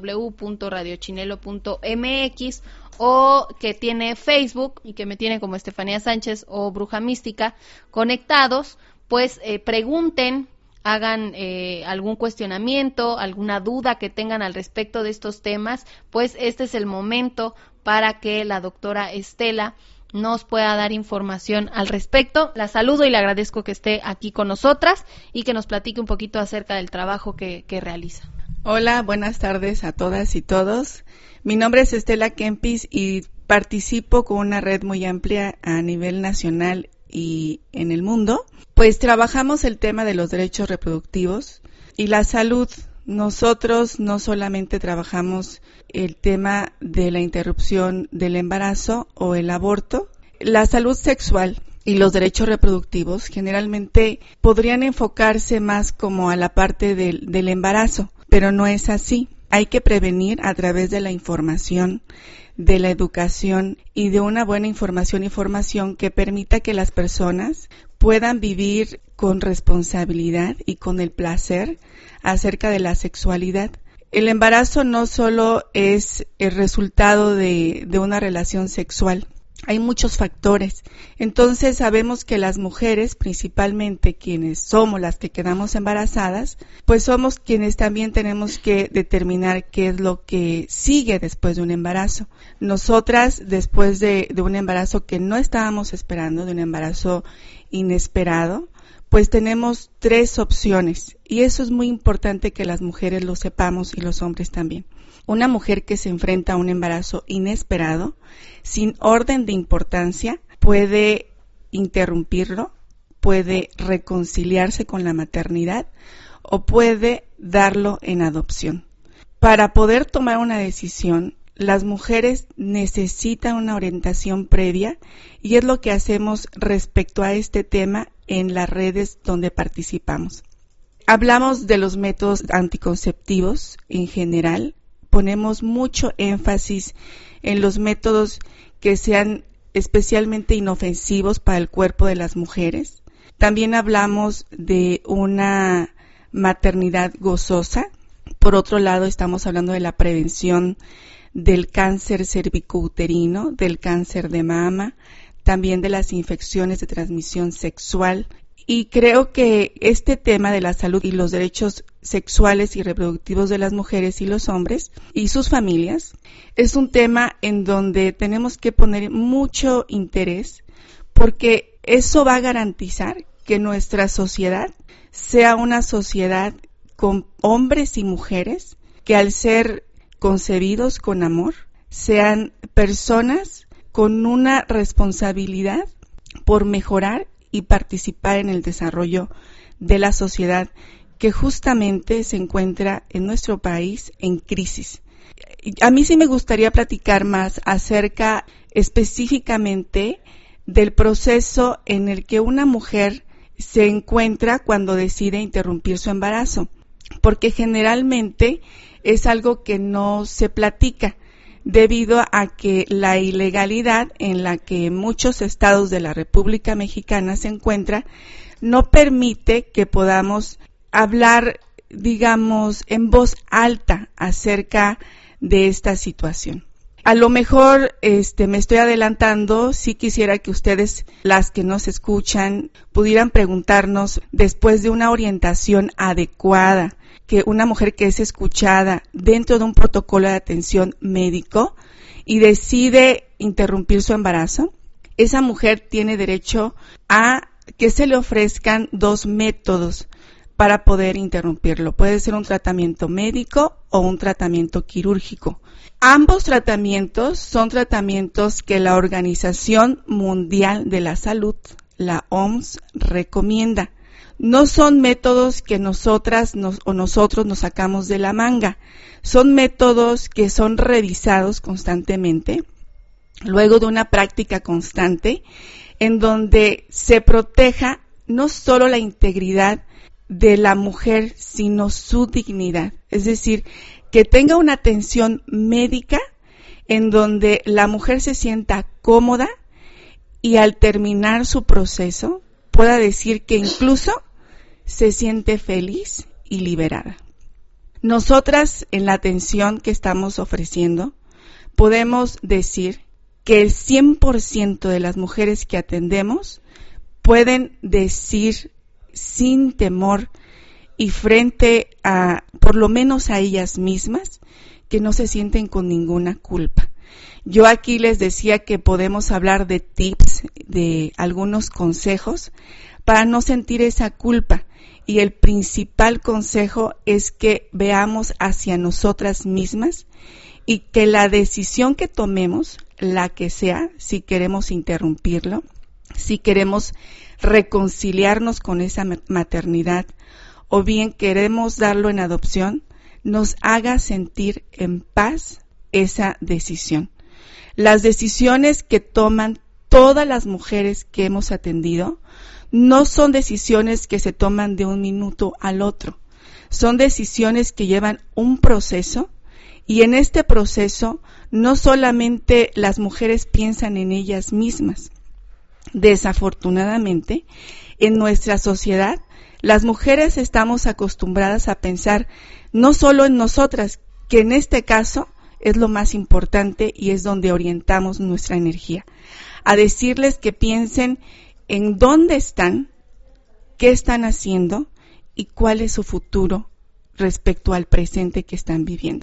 www.radiochinelo.mx, o que tiene Facebook y que me tiene como Estefanía Sánchez o Bruja Mística conectados, pues pregunten, hagan algún cuestionamiento, alguna duda que tengan al respecto de estos temas, pues este es el momento para que la doctora Estela nos pueda dar información al respecto. La saludo y le agradezco que esté aquí con nosotras y que nos platique un poquito acerca del trabajo que realiza. Hola, buenas tardes a todas y todos. Mi nombre es Estela Kempis y participo con una red muy amplia a nivel nacional y en el mundo. Pues trabajamos el tema de los derechos reproductivos y la salud. Nosotros no solamente trabajamos el tema de la interrupción del embarazo o el aborto, la salud sexual y los derechos reproductivos generalmente podrían enfocarse más como a la parte del embarazo, pero no es así. Hay que prevenir a través de la información, de la educación y de una buena información y formación que permita que las personas puedan vivir con responsabilidad y con el placer acerca de la sexualidad. El embarazo no solo es el resultado de una relación sexual, hay muchos factores. Entonces sabemos que las mujeres, principalmente quienes somos las que quedamos embarazadas, pues somos quienes también tenemos que determinar qué es lo que sigue después de un embarazo. Nosotras, después de un embarazo que no estábamos esperando, de un embarazo inesperado, pues tenemos 3 opciones, y eso es muy importante que las mujeres lo sepamos y los hombres también. Una mujer que se enfrenta a un embarazo inesperado, sin orden de importancia, puede interrumpirlo, puede reconciliarse con la maternidad o puede darlo en adopción. Para poder tomar una decisión, las mujeres necesitan una orientación previa, y es lo que hacemos respecto a este tema en las redes donde participamos. Hablamos de los métodos anticonceptivos en general, ponemos mucho énfasis en los métodos que sean especialmente inofensivos para el cuerpo de las mujeres. También hablamos de una maternidad gozosa. Por otro lado, estamos hablando de la prevención del cáncer cervicouterino, del cáncer de mama, también de las infecciones de transmisión sexual. Y creo que este tema de la salud y los derechos sexuales y reproductivos de las mujeres y los hombres y sus familias es un tema en donde tenemos que poner mucho interés, porque eso va a garantizar que nuestra sociedad sea una sociedad con hombres y mujeres que, al ser concebidos con amor, sean personas con una responsabilidad por mejorar y participar en el desarrollo de la sociedad que justamente se encuentra en nuestro país en crisis. A mí sí me gustaría platicar más acerca específicamente del proceso en el que una mujer se encuentra cuando decide interrumpir su embarazo, porque generalmente es algo que no se platica, debido a que la ilegalidad en la que muchos estados de la República Mexicana se encuentra no permite que podamos hablar, digamos, en voz alta acerca de esta situación. A lo mejor me estoy adelantando. Sí quisiera que ustedes, las que nos escuchan, pudieran preguntarnos, después de una orientación adecuada, que una mujer que es escuchada dentro de un protocolo de atención médico y decide interrumpir su embarazo, esa mujer tiene derecho a que se le ofrezcan 2 métodos para poder interrumpirlo. Puede ser un tratamiento médico o un tratamiento quirúrgico. Ambos tratamientos son tratamientos que la Organización Mundial de la Salud, la OMS, recomienda. No son métodos que nosotros nos sacamos de la manga. Son métodos que son revisados constantemente, luego de una práctica constante, en donde se proteja no solo la integridad de la mujer, sino su dignidad. Es decir, que tenga una atención médica en donde la mujer se sienta cómoda y al terminar su proceso pueda decir que incluso se siente feliz y liberada. Nosotras, en la atención que estamos ofreciendo, podemos decir que el 100% de las mujeres que atendemos pueden decir sin temor y frente a, por lo menos a ellas mismas, que no se sienten con ninguna culpa. Yo aquí les decía que podemos hablar de tips, de algunos consejos para no sentir esa culpa. Y el principal consejo es que veamos hacia nosotras mismas y que la decisión que tomemos, la que sea, si queremos interrumpirlo, si queremos reconciliarnos con esa maternidad o bien queremos darlo en adopción, nos haga sentir en paz esa decisión. Las decisiones que toman todas las mujeres que hemos atendido no son decisiones que se toman de un minuto al otro. Son decisiones que llevan un proceso y en este proceso no solamente las mujeres piensan en ellas mismas. Desafortunadamente, en nuestra sociedad, las mujeres estamos acostumbradas a pensar no solo en nosotras, que en este caso es lo más importante y es donde orientamos nuestra energía, a decirles que piensen en dónde están, qué están haciendo y cuál es su futuro respecto al presente que están viviendo.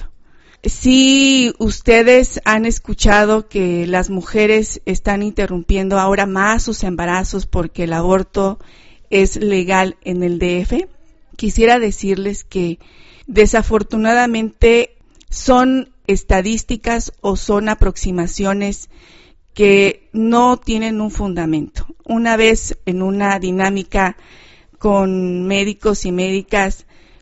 Si ustedes han escuchado que las mujeres están interrumpiendo ahora más sus embarazos porque el aborto es legal en el DF, quisiera decirles que desafortunadamente son estadísticas o son aproximaciones que no tienen un fundamento. Una vez en una dinámica con médicos y médicas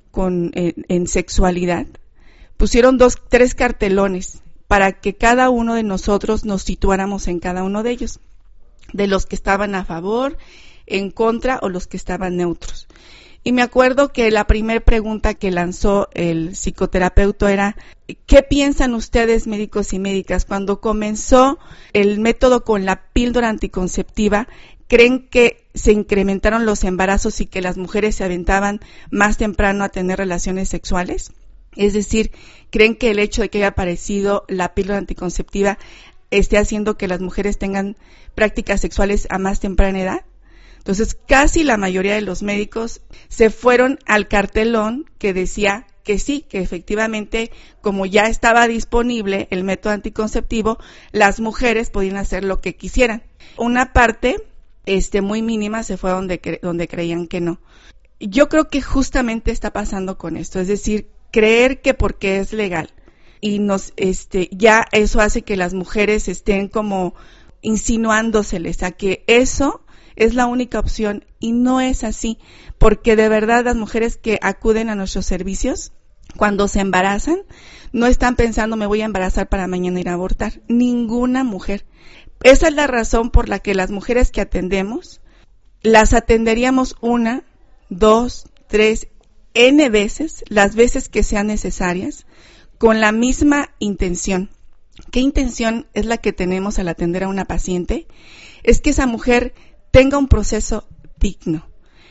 en sexualidad, pusieron 3 cartelones para que cada uno de nosotros nos situáramos en cada uno de ellos, de los que estaban a favor, en contra o los que estaban neutros. Y me acuerdo que la primera pregunta que lanzó el psicoterapeuta era: ¿qué piensan ustedes, médicos y médicas, cuando comenzó el método con la píldora anticonceptiva? ¿Creen que se incrementaron los embarazos y que las mujeres se aventaban más temprano a tener relaciones sexuales? Es decir, ¿creen que el hecho de que haya aparecido la píldora anticonceptiva esté haciendo que las mujeres tengan prácticas sexuales a más temprana edad? Entonces, casi la mayoría de los médicos se fueron al cartelón que decía que sí, que efectivamente, como ya estaba disponible el método anticonceptivo, las mujeres podían hacer lo que quisieran. Una parte muy mínima se fue donde creían que no. Yo creo que justamente está pasando con esto, es decir, creer que porque es legal y ya eso hace que las mujeres estén como insinuándoseles a que eso es la única opción, y no es así, porque de verdad las mujeres que acuden a nuestros servicios, cuando se embarazan, no están pensando me voy a embarazar para mañana ir a abortar. Ninguna mujer. Esa es la razón por la que las mujeres que atendemos, las atenderíamos 1, 2, 3, N veces, las veces que sean necesarias, con la misma intención. ¿Qué intención es la que tenemos al atender a una paciente? Es que esa mujer tenga un proceso digno.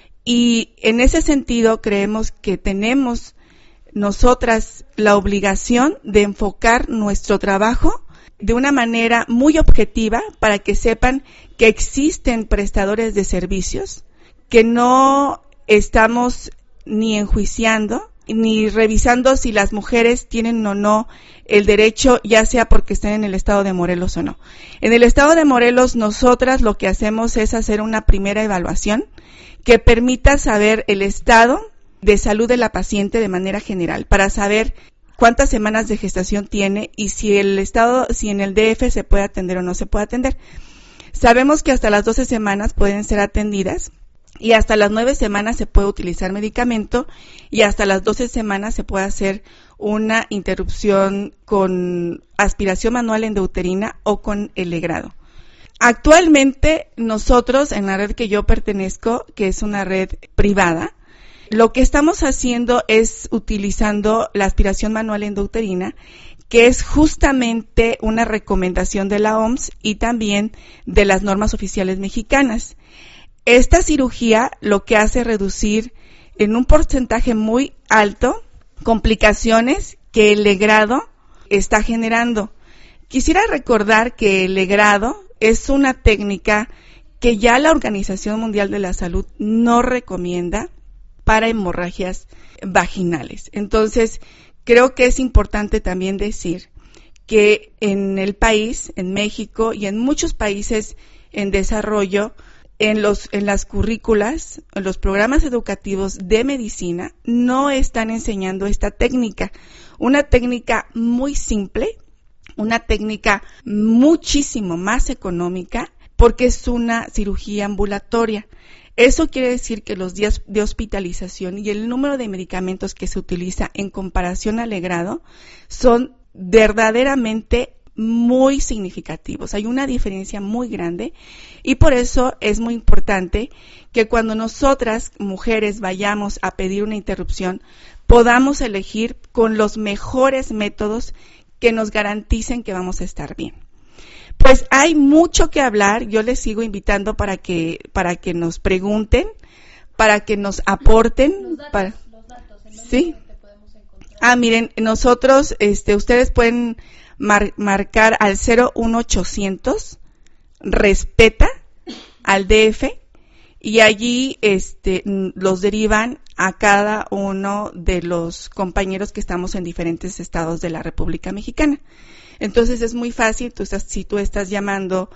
Y en ese sentido creemos que tenemos nosotras la obligación de enfocar nuestro trabajo de una manera muy objetiva para que sepan que existen prestadores de servicios, que no estamos ni enjuiciando ni revisando si las mujeres tienen o no el derecho, ya sea porque estén en el estado de Morelos o no. En el estado de Morelos, nosotras lo que hacemos es hacer una primera evaluación que permita saber el estado de salud de la paciente de manera general, para saber cuántas semanas de gestación tiene y si en el DF se puede atender o no se puede atender. Sabemos que hasta las 12 semanas pueden ser atendidas, y hasta las 9 semanas se puede utilizar medicamento, y hasta las 12 semanas se puede hacer una interrupción con aspiración manual endouterina o con el legrado. Actualmente nosotros en la red que yo pertenezco, que es una red privada, Lo que estamos haciendo es utilizando la aspiración manual endouterina, que es justamente una recomendación de la OMS y también de las normas oficiales mexicanas. Esta cirugía lo que hace es reducir en un porcentaje muy alto complicaciones que el legrado está generando. Quisiera recordar que el legrado es una técnica que ya la Organización Mundial de la Salud no recomienda para hemorragias vaginales. Entonces, creo que es importante también decir que en el país, en México y en muchos países en desarrollo, en las currículas, en los programas educativos de medicina, no están enseñando esta técnica. Una técnica muy simple, una técnica muchísimo más económica, porque es una cirugía ambulatoria. Eso quiere decir que los días de hospitalización y el número de medicamentos que se utiliza en comparación al legrado son verdaderamente muy significativos. Hay una diferencia muy grande y por eso es muy importante que cuando nosotras, mujeres, vayamos a pedir una interrupción, podamos elegir con los mejores métodos que nos garanticen que vamos a estar bien. Pues hay mucho que hablar. Yo les sigo invitando para que nos pregunten, para que nos aporten. Los datos, ¿sí? Miren, nosotros, ustedes pueden marcar al 01800 respeta al DF y allí los derivan a cada uno de los compañeros que estamos en diferentes estados de la República Mexicana. Entonces es muy fácil, si tú estás llamando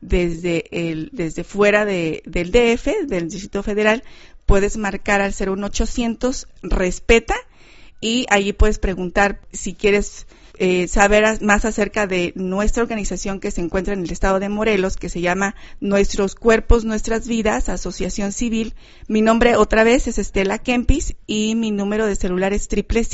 desde fuera del DF, del Distrito Federal, puedes marcar al 01800 respeta y allí puedes preguntar si quieres saber más acerca de nuestra organización que se encuentra en el estado de Morelos, que se llama Nuestros Cuerpos, Nuestras Vidas, Asociación Civil. Mi nombre otra vez es Estela Kempis y mi número de celular es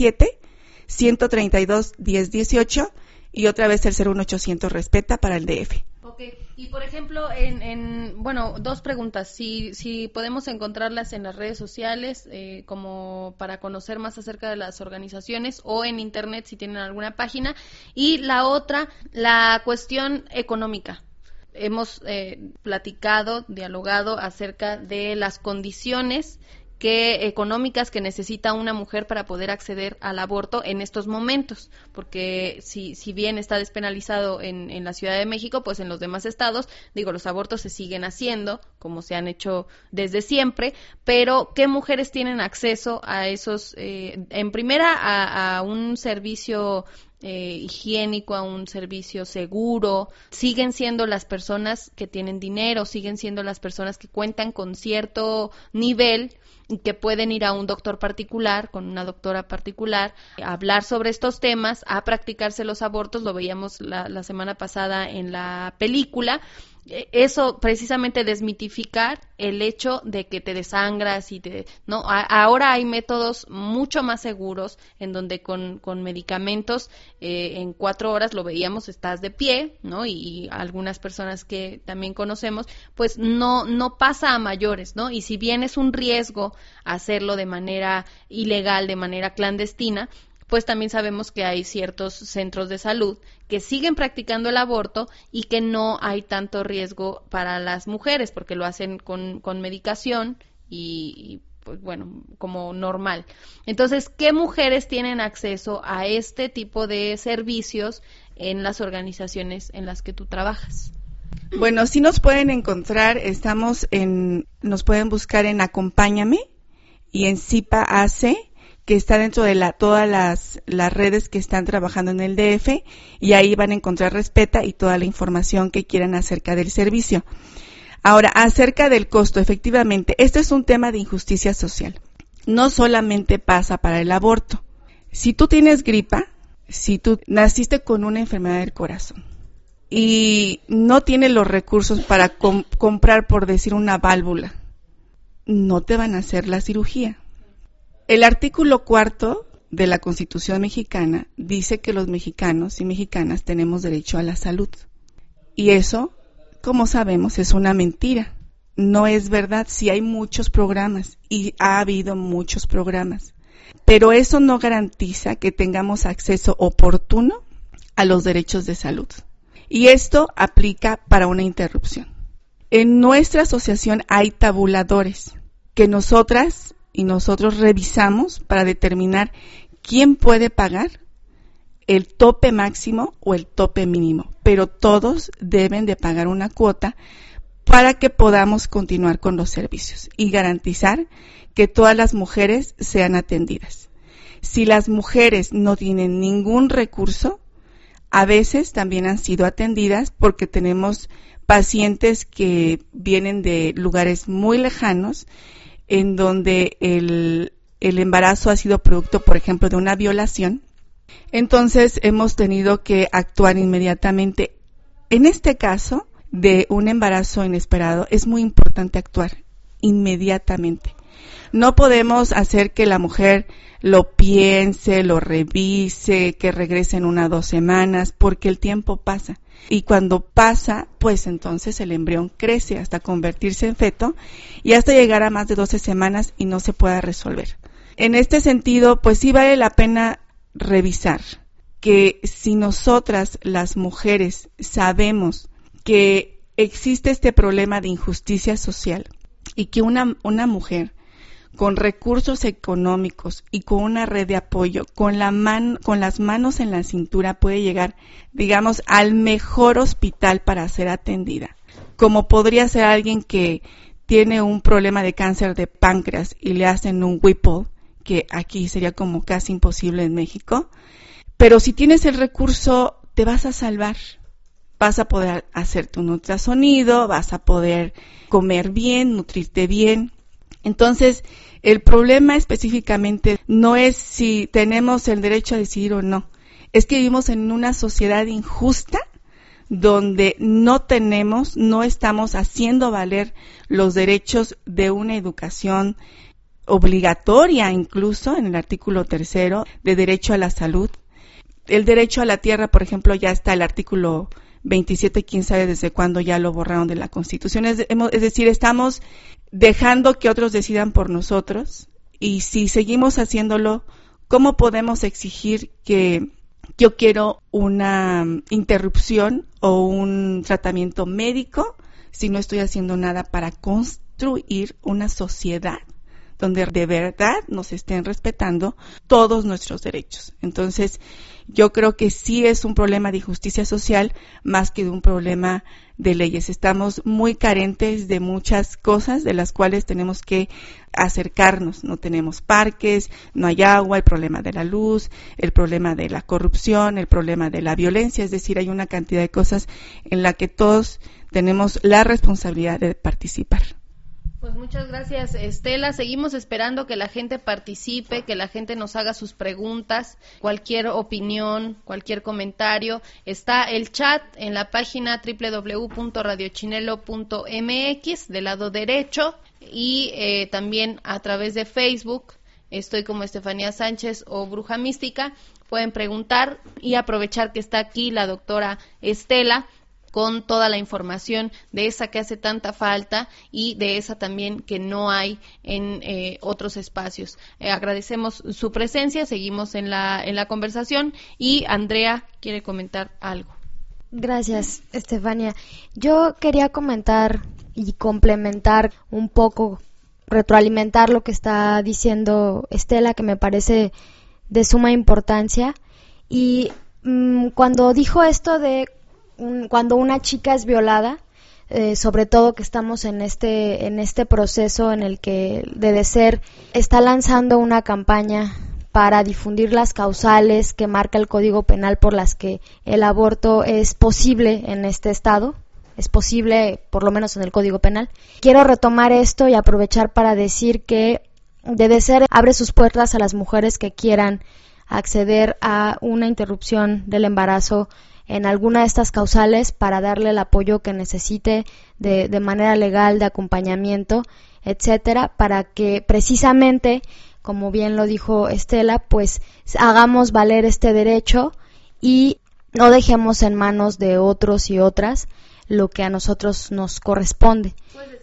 777-132-1018 y otra vez el 01800 respeta para el DF. Okay. Y por ejemplo, bueno, dos preguntas. Si podemos encontrarlas en las redes sociales, como para conocer más acerca de las organizaciones, o en internet si tienen alguna página. Y la otra, la cuestión económica. Hemos platicado, dialogado acerca de las condiciones económicas que necesita una mujer para poder acceder al aborto en estos momentos, porque si bien está despenalizado en la Ciudad de México, pues en los demás estados, los abortos se siguen haciendo, como se han hecho desde siempre, pero ¿qué mujeres tienen acceso a esos, en primera, a un servicio higiénico, a un servicio seguro? Siguen siendo las personas que tienen dinero, siguen siendo las personas que cuentan con cierto nivel y que pueden ir a un doctor particular, con una doctora particular, a hablar sobre estos temas, a practicarse los abortos. Lo veíamos la semana pasada en la película. Eso, precisamente, desmitificar el hecho de que te desangras ¿no? Ahora hay métodos mucho más seguros en donde con medicamentos en 4 horas, lo veíamos, estás de pie, ¿no? Y algunas personas que también conocemos, pues no pasa a mayores, ¿no? Y si bien es un riesgo hacerlo de manera ilegal, de manera clandestina, pues también sabemos que hay ciertos centros de salud que siguen practicando el aborto y que no hay tanto riesgo para las mujeres, porque lo hacen con medicación y pues bueno, como normal. Entonces, ¿qué mujeres tienen acceso a este tipo de servicios en las organizaciones en las que tú trabajas? Bueno, sí nos pueden encontrar, nos pueden buscar en Acompáñame y en CIPA AC, que está dentro de todas las redes que están trabajando en el DF, y ahí van a encontrar Respeta y toda la información que quieran acerca del servicio. Ahora, acerca del costo, efectivamente, este es un tema de injusticia social. No solamente pasa para el aborto. Si tú tienes gripa, si tú naciste con una enfermedad del corazón y no tienes los recursos para comprar, por decir, una válvula, no te van a hacer la cirugía. El artículo 4 de la Constitución mexicana dice que los mexicanos y mexicanas tenemos derecho a la salud. Y eso, como sabemos, es una mentira. no es verdad. Sí hay muchos programas y ha habido muchos programas, pero eso no garantiza que tengamos acceso oportuno a los derechos de salud. Y esto aplica para una interrupción. En nuestra asociación hay tabuladores que nosotras y nosotros revisamos para determinar quién puede pagar el tope máximo o el tope mínimo, pero todos deben de pagar una cuota para que podamos continuar con los servicios y garantizar que todas las mujeres sean atendidas. Si las mujeres no tienen ningún recurso, a veces también han sido atendidas porque tenemos pacientes que vienen de lugares muy lejanos en donde el embarazo ha sido producto, por ejemplo, de una violación. Entonces hemos tenido que actuar inmediatamente. En este caso de un embarazo inesperado es muy importante actuar inmediatamente. No podemos hacer que la mujer lo piense, lo revise, que regrese en 1 o 2 semanas, porque el tiempo pasa. Y cuando pasa, pues entonces el embrión crece hasta convertirse en feto y hasta llegar a más de 12 semanas y no se pueda resolver. En este sentido, pues sí vale la pena revisar que si nosotras, las mujeres, sabemos que existe este problema de injusticia social y que una mujer con recursos económicos y con una red de apoyo, con las manos en la cintura, puede llegar, digamos, al mejor hospital para ser atendida, como podría ser alguien que tiene un problema de cáncer de páncreas y le hacen un Whipple, que aquí sería como casi imposible en México, pero si tienes el recurso te vas a salvar, vas a poder hacerte un ultrasonido, vas a poder comer bien, nutrirte bien. Entonces, el problema específicamente no es si tenemos el derecho a decidir o no, es que vivimos en una sociedad injusta donde no estamos haciendo valer los derechos de una educación obligatoria, incluso en el artículo 3 de derecho a la salud. El derecho a la tierra, por ejemplo, ya está el artículo 27, quién sabe desde cuándo ya lo borraron de la Constitución. Es decir, estamos dejando que otros decidan por nosotros, y si seguimos haciéndolo, ¿cómo podemos exigir que yo quiero una interrupción o un tratamiento médico si no estoy haciendo nada para construir una sociedad donde de verdad nos estén respetando todos nuestros derechos? Entonces, yo creo que sí es un problema de justicia social más que de un problema de leyes. Estamos muy carentes de muchas cosas de las cuales tenemos que acercarnos. No tenemos parques, no hay agua, el problema de la luz, el problema de la corrupción, el problema de la violencia. Es decir, hay una cantidad de cosas en la que todos tenemos la responsabilidad de participar. Pues muchas gracias, Estela. Seguimos esperando que la gente participe, que la gente nos haga sus preguntas, cualquier opinión, cualquier comentario. Está el chat en la página www.radiochinelo.mx del lado derecho, y también a través de Facebook. Estoy como Estefanía Sánchez o Bruja Mística. Pueden preguntar y aprovechar que está aquí la doctora Estela con toda la información de esa que hace tanta falta y de esa también que no hay en otros espacios. Agradecemos su presencia, seguimos en la conversación, y Andrea quiere comentar algo. Gracias, Estefanía. Yo quería comentar y complementar un poco, retroalimentar lo que está diciendo Estela, que me parece de suma importancia. Y cuando dijo esto de cuando una chica es violada, sobre todo que estamos en este proceso en el que DDCER está lanzando una campaña para difundir las causales que marca el Código Penal por las que el aborto es posible en este estado, es posible por lo menos en el Código Penal. Quiero retomar esto y aprovechar para decir que DDCER abre sus puertas a las mujeres que quieran acceder a una interrupción del embarazo en alguna de estas causales para darle el apoyo que necesite de manera legal, de acompañamiento, etcétera, para que precisamente, como bien lo dijo Estela, pues hagamos valer este derecho y no dejemos en manos de otros y otras lo que a nosotros nos corresponde. ¿Puedes decir las causales?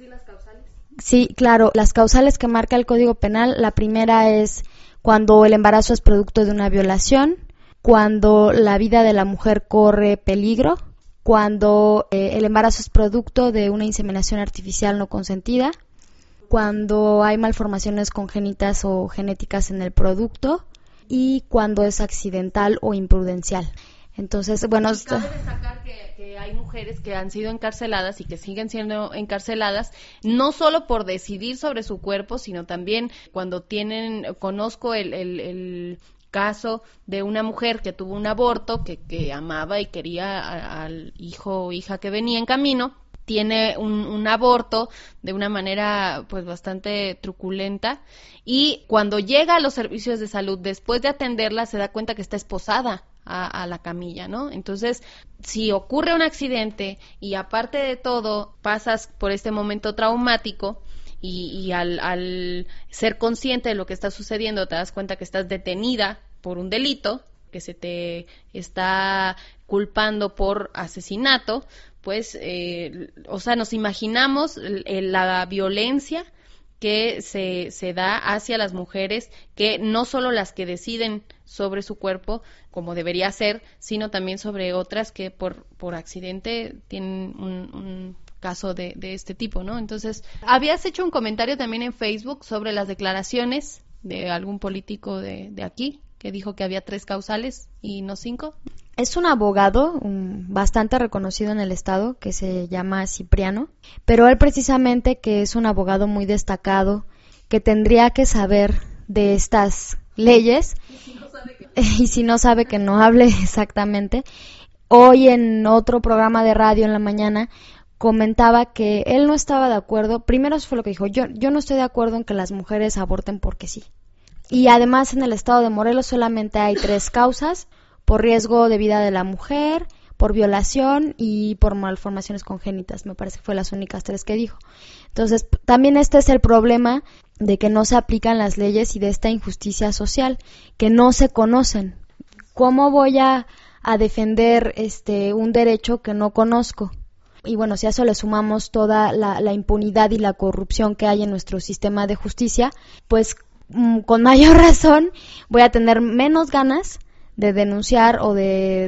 Sí, claro, las causales que marca el Código Penal, la primera es cuando el embarazo es producto de una violación, cuando la vida de la mujer corre peligro, cuando el embarazo es producto de una inseminación artificial no consentida, cuando hay malformaciones congénitas o genéticas en el producto y cuando es accidental o imprudencial. Entonces, bueno, cabe destacar que hay mujeres que han sido encarceladas y que siguen siendo encarceladas, no solo por decidir sobre su cuerpo, sino también cuando conozco el caso de una mujer que tuvo un aborto, que amaba y quería al hijo o hija que venía en camino, tiene un aborto de una manera pues bastante truculenta, y cuando llega a los servicios de salud, después de atenderla, se da cuenta que está esposada a la camilla, ¿no? Entonces, si ocurre un accidente y aparte de todo pasas por este momento traumático y al ser consciente de lo que está sucediendo, te das cuenta que estás detenida por un delito, que se te está culpando por asesinato, pues, o sea, nos imaginamos la violencia que se da hacia las mujeres, que no solo las que deciden sobre su cuerpo, como debería ser, sino también sobre otras que por accidente tienen un caso de este tipo, ¿no? Entonces, habías hecho un comentario también en Facebook sobre las declaraciones de algún político de aquí, que dijo que había 3 causales y no 5. Es un abogado bastante reconocido en el estado que se llama Cipriano, pero él precisamente, que es un abogado muy destacado, que tendría que saber de estas leyes, y si no sabe que no hable exactamente, hoy en otro programa de radio en la mañana comentaba que él no estaba de acuerdo. Primero eso fue lo que dijo: yo no estoy de acuerdo en que las mujeres aborten porque sí. Y además en el estado de Morelos solamente hay 3 causas: por riesgo de vida de la mujer, por violación y por malformaciones congénitas. Me parece que fue las únicas 3 que dijo. Entonces, también este es el problema de que no se aplican las leyes y de esta injusticia social, que no se conocen. ¿Cómo voy a defender un derecho que no conozco? Y bueno, si a eso le sumamos toda la impunidad y la corrupción que hay en nuestro sistema de justicia, pues con mayor razón voy a tener menos ganas de denunciar o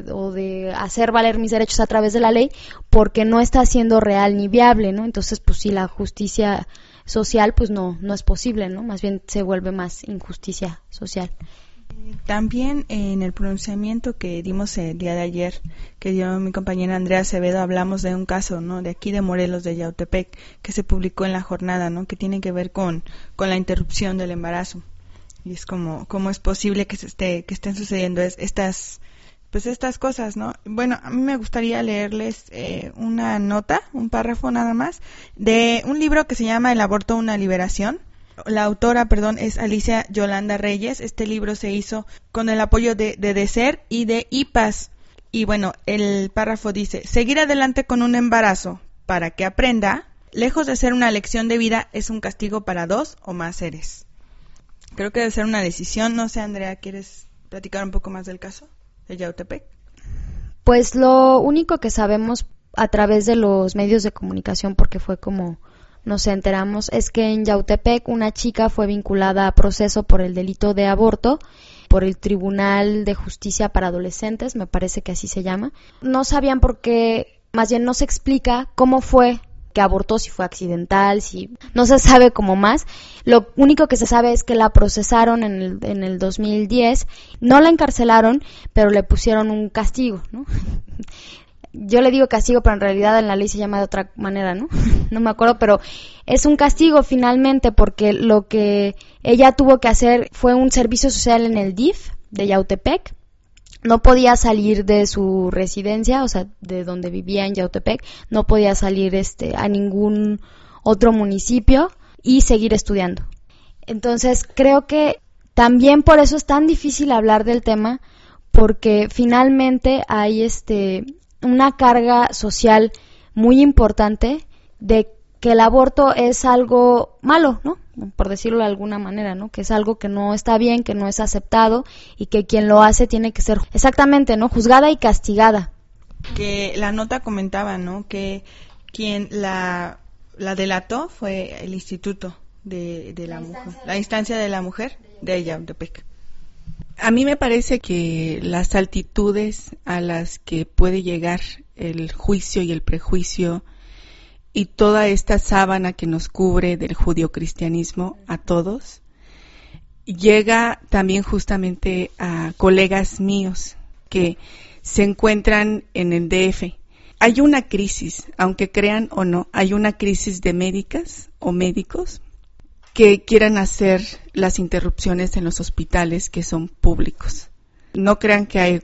de hacer valer mis derechos a través de la ley, porque no está siendo real ni viable, ¿no? Entonces, pues sí, la justicia social pues no es posible, ¿no? Más bien se vuelve más injusticia social. También en el pronunciamiento que dimos el día de ayer, que dio mi compañera Andrea Acevedo, hablamos de un caso, ¿no?, de aquí de Morelos, de Yautepec, que se publicó en La Jornada, ¿no?, que tiene que ver con la interrupción del embarazo. Y es como, ¿cómo es posible que estén sucediendo estas cosas, ¿no? Bueno, a mí me gustaría leerles una nota, un párrafo nada más, de un libro que se llama El aborto, una liberación. La autora, es Alicia Yolanda Reyes. Este libro se hizo con el apoyo de DECER y de IPAS. Y bueno, el párrafo dice: seguir adelante con un embarazo para que aprenda, lejos de ser una lección de vida, es un castigo para 2 o más seres. Creo que debe ser una decisión. No sé, Andrea, ¿quieres platicar un poco más del caso de Yautepec? Pues lo único que sabemos a través de los medios de comunicación, porque fue como nos enteramos, es que en Yautepec una chica fue vinculada a proceso por el delito de aborto por el Tribunal de Justicia para Adolescentes, me parece que así se llama. No sabían por qué, más bien no se explica cómo fue que abortó, si fue accidental, si no se sabe como más. Lo único que se sabe es que la procesaron en el 2010, no la encarcelaron, pero le pusieron un castigo, ¿no? Yo le digo castigo, pero en realidad en la ley se llama de otra manera, ¿no? No me acuerdo, pero es un castigo finalmente, porque lo que ella tuvo que hacer fue un servicio social en el DIF de Yautepec. No podía salir de su residencia, o sea, de donde vivía en Yautepec, no podía salir a ningún otro municipio y seguir estudiando. Entonces, creo que también por eso es tan difícil hablar del tema, porque finalmente hay una carga social muy importante de que el aborto es algo malo, ¿no?, por decirlo de alguna manera, ¿no?, que es algo que no está bien, que no es aceptado y que quien lo hace tiene que ser exactamente, ¿no?, juzgada y castigada. Que la nota comentaba, ¿no?, que quien la la delató fue el instituto de la mujer, la instancia de la mujer de Yautepec. A mí me parece que las altitudes a las que puede llegar el juicio y el prejuicio y toda esta sábana que nos cubre del judio-cristianismo a todos, llega también justamente a colegas míos que se encuentran en el DF. Hay una crisis, aunque crean o no, hay una crisis de médicas o médicos que quieran hacer las interrupciones en los hospitales que son públicos. No crean que hay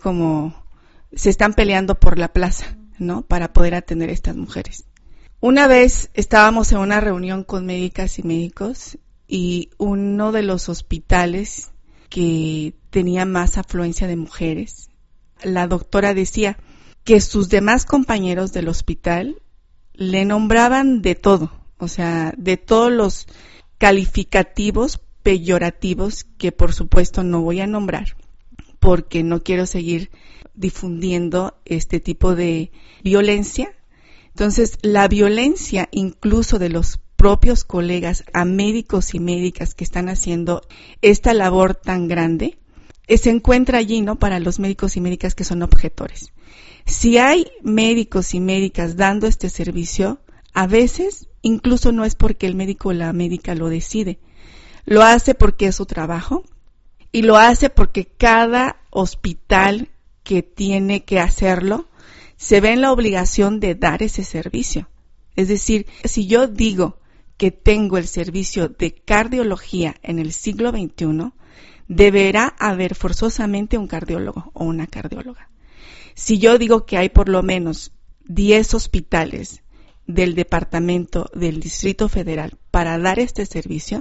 se están peleando por la plaza, ¿no? Para poder atender a estas mujeres. Una vez estábamos en una reunión con médicas y médicos y uno de los hospitales que tenía más afluencia de mujeres, la doctora decía que sus demás compañeros del hospital le nombraban de todo, o sea, de todos los calificativos peyorativos que por supuesto no voy a nombrar porque no quiero seguir difundiendo este tipo de violencia. Entonces, la violencia incluso de los propios colegas a médicos y médicas que están haciendo esta labor tan grande, se encuentra allí, ¿no? Para los médicos y médicas que son objetores. Si hay médicos y médicas dando este servicio, a veces incluso no es porque el médico o la médica lo decide, lo hace porque es su trabajo y lo hace porque cada hospital que tiene que hacerlo se ve en la obligación de dar ese servicio. Es decir, si yo digo que tengo el servicio de cardiología en el siglo XXI, deberá haber forzosamente un cardiólogo o una cardióloga. Si yo digo que hay por lo menos 10 hospitales del departamento del Distrito Federal para dar este servicio,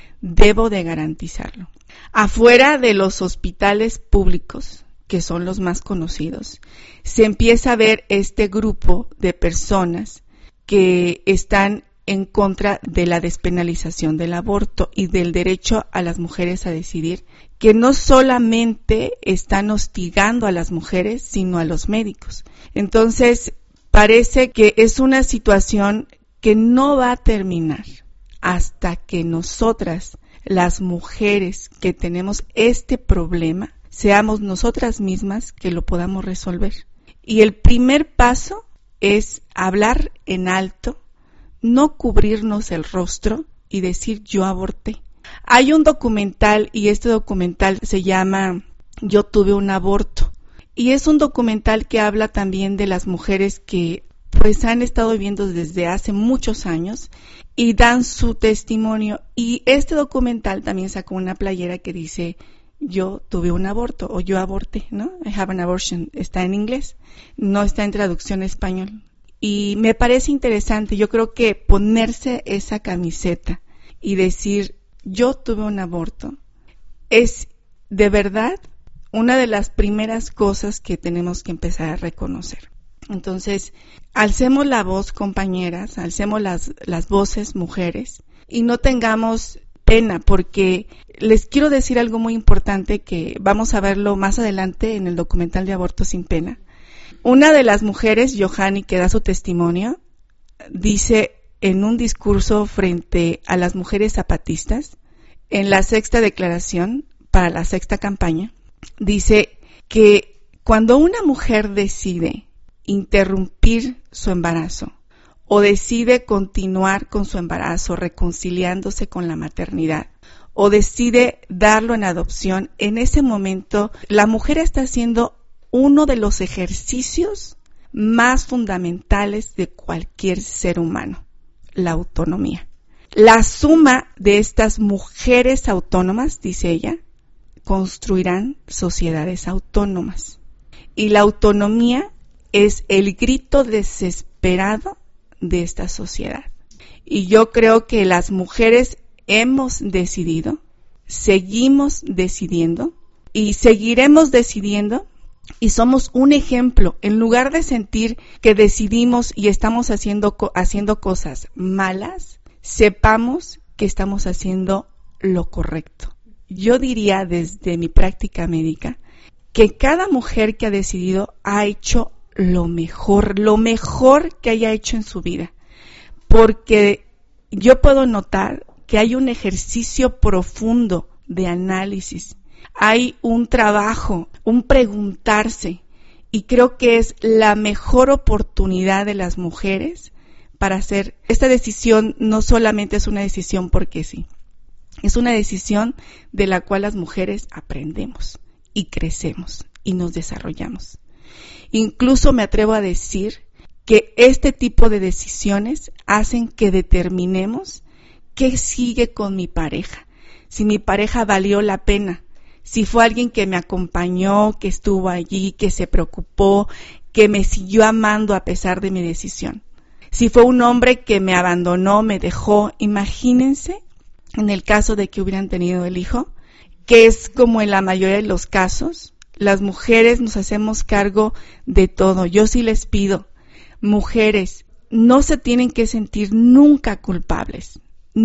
debo de garantizarlo. Afuera de los hospitales públicos, que son los más conocidos, se empieza a ver este grupo de personas que están en contra de la despenalización del aborto y del derecho a las mujeres a decidir, que no solamente están hostigando a las mujeres, sino a los médicos. Entonces, parece que es una situación que no va a terminar hasta que nosotras, las mujeres que tenemos este problema, seamos nosotras mismas que lo podamos resolver. Y el primer paso es hablar en alto, no cubrirnos el rostro y decir yo aborté. Hay un documental y este documental se llama Yo tuve un aborto. Y es un documental que habla también de las mujeres que pues han estado viviendo desde hace muchos años y dan su testimonio. Y este documental también sacó una playera que dice yo tuve un aborto o yo aborté, ¿no? I have an abortion. Está en inglés, no está en traducción en español. Y me parece interesante, yo creo que ponerse esa camiseta y decir yo tuve un aborto es de verdad una de las primeras cosas que tenemos que empezar a reconocer. Entonces, alcemos la voz, compañeras, alcemos las voces, mujeres, y no tengamos pena, porque les quiero decir algo muy importante que vamos a verlo más adelante en el documental de Aborto sin Pena. Una de las mujeres, Yohani, que da su testimonio, dice en un discurso frente a las mujeres zapatistas, en la 6ª declaración para la 6ª campaña, dice que cuando una mujer decide interrumpir su embarazo o decide continuar con su embarazo reconciliándose con la maternidad o decide darlo en adopción, en ese momento la mujer está haciendo uno de los ejercicios más fundamentales de cualquier ser humano, la autonomía. La suma de estas mujeres autónomas, dice ella, construirán sociedades autónomas. Y la autonomía es el grito desesperado de esta sociedad. Y yo creo que las mujeres hemos decidido, seguimos decidiendo y seguiremos decidiendo. Y somos un ejemplo. En lugar de sentir que decidimos y estamos haciendo cosas malas, sepamos que estamos haciendo lo correcto. Yo diría desde mi práctica médica que cada mujer que ha decidido ha hecho lo mejor que haya hecho en su vida. porque yo puedo notar que hay un ejercicio profundo de análisis, hay un trabajo, un preguntarse, y creo que es la mejor oportunidad de las mujeres para hacer esta decisión. No solamente es una decisión porque sí, es una decisión de la cual las mujeres aprendemos y crecemos y nos desarrollamos. Incluso me atrevo a decir que este tipo de decisiones hacen que determinemos qué sigue con mi pareja, si mi pareja valió la pena, si fue alguien que me acompañó, que estuvo allí, que se preocupó, que me siguió amando a pesar de mi decisión. Si fue un hombre que me abandonó, me dejó, imagínense en el caso de que hubieran tenido el hijo, que es como en la mayoría de los casos, las mujeres nos hacemos cargo de todo. Yo sí les pido, mujeres, no se tienen que sentir nunca culpables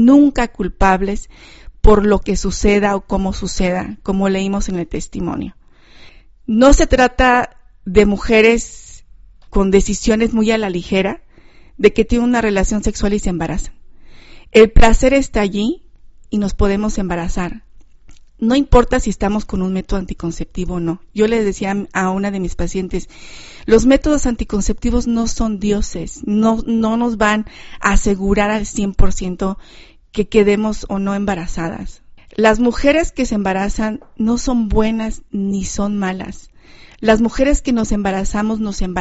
por lo que suceda o cómo suceda, como leímos en el testimonio. No se trata de mujeres con decisiones muy a la ligera, de que tienen una relación sexual y se embarazan. El placer está allí y nos podemos embarazar. No importa si estamos con un método anticonceptivo o no. Yo le decía a una de mis pacientes, los métodos anticonceptivos no son dioses, no nos van a asegurar al 100% que quedemos o no embarazadas. Las mujeres que se embarazan no son buenas ni son malas. Las mujeres que nos embarazamos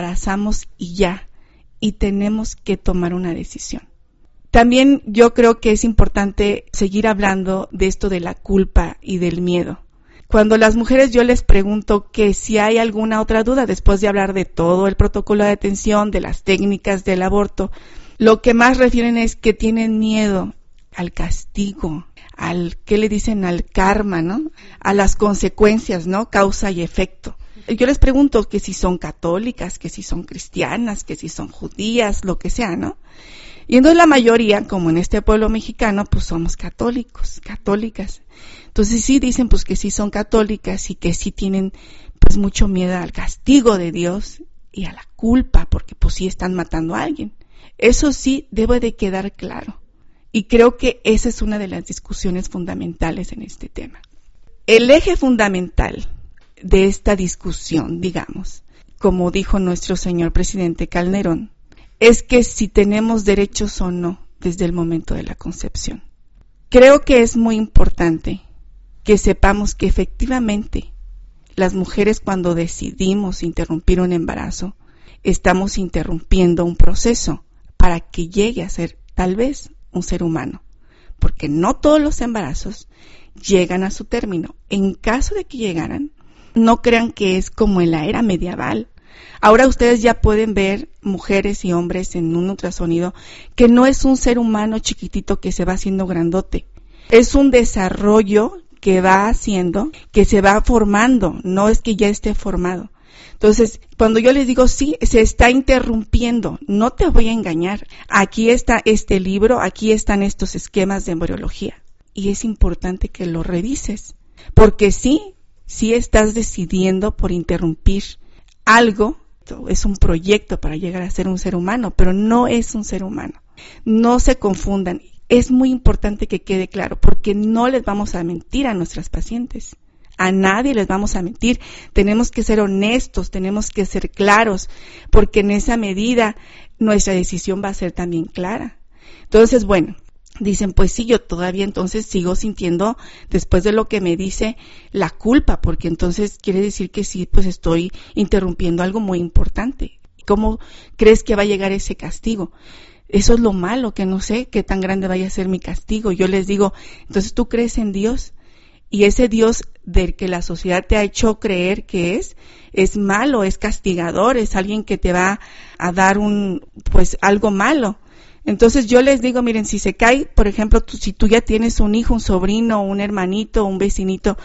y ya, y tenemos que tomar una decisión. También yo creo que es importante seguir hablando de esto de la culpa y del miedo. Cuando las mujeres yo les pregunto que si hay alguna otra duda después de hablar de todo el protocolo de atención, de las técnicas del aborto, lo que más refieren es que tienen miedo al castigo, ¿qué le dicen? Al karma, ¿no? A las consecuencias, ¿no? Causa y efecto. Yo les pregunto que si son católicas, que si son cristianas, que si son judías, lo que sea, ¿no? Y entonces la mayoría, como en este pueblo mexicano, pues somos católicos, católicas. Entonces sí dicen pues que sí son católicas y que sí tienen pues mucho miedo al castigo de Dios y a la culpa, porque pues sí están matando a alguien. Eso sí debe de quedar claro. Y creo que esa es una de las discusiones fundamentales en este tema. El eje fundamental de esta discusión, digamos, como dijo nuestro señor presidente Calderón, es que si tenemos derechos o no desde el momento de la concepción. Creo que es muy importante que sepamos que efectivamente las mujeres cuando decidimos interrumpir un embarazo, estamos interrumpiendo un proceso para que llegue a ser tal vez un ser humano, porque no todos los embarazos llegan a su término. En caso de que llegaran, no crean que es como en la era medieval. Ahora ustedes ya pueden ver mujeres y hombres en un ultrasonido que no es un ser humano chiquitito que se va haciendo grandote. Es un desarrollo que va haciendo, que se va formando, no es que ya esté formado. Entonces, cuando yo les digo sí, se está interrumpiendo, no te voy a engañar. Aquí está este libro, aquí están estos esquemas de embriología. Y es importante que lo revises, porque sí estás decidiendo por interrumpir algo. Es un proyecto para llegar a ser un ser humano, pero no es un ser humano. No se confundan. Es muy importante que quede claro, porque no les vamos a mentir a nuestras pacientes. A nadie les vamos a mentir. Tenemos que ser honestos, tenemos que ser claros, porque en esa medida nuestra decisión va a ser también clara. Entonces, bueno, dicen, pues sí, yo todavía entonces sigo sintiendo, después de lo que me dice, la culpa, porque entonces quiere decir que sí, pues estoy interrumpiendo algo muy importante. ¿Cómo crees que va a llegar ese castigo? Eso es lo malo, que no sé qué tan grande vaya a ser mi castigo. Yo les digo, entonces tú crees en Dios, y ese Dios del que la sociedad te ha hecho creer que es malo, es castigador, es alguien que te va a dar algo malo. Entonces yo les digo, miren, si se cae, por ejemplo, si tú ya tienes un hijo, un sobrino, un hermanito, un vecinito,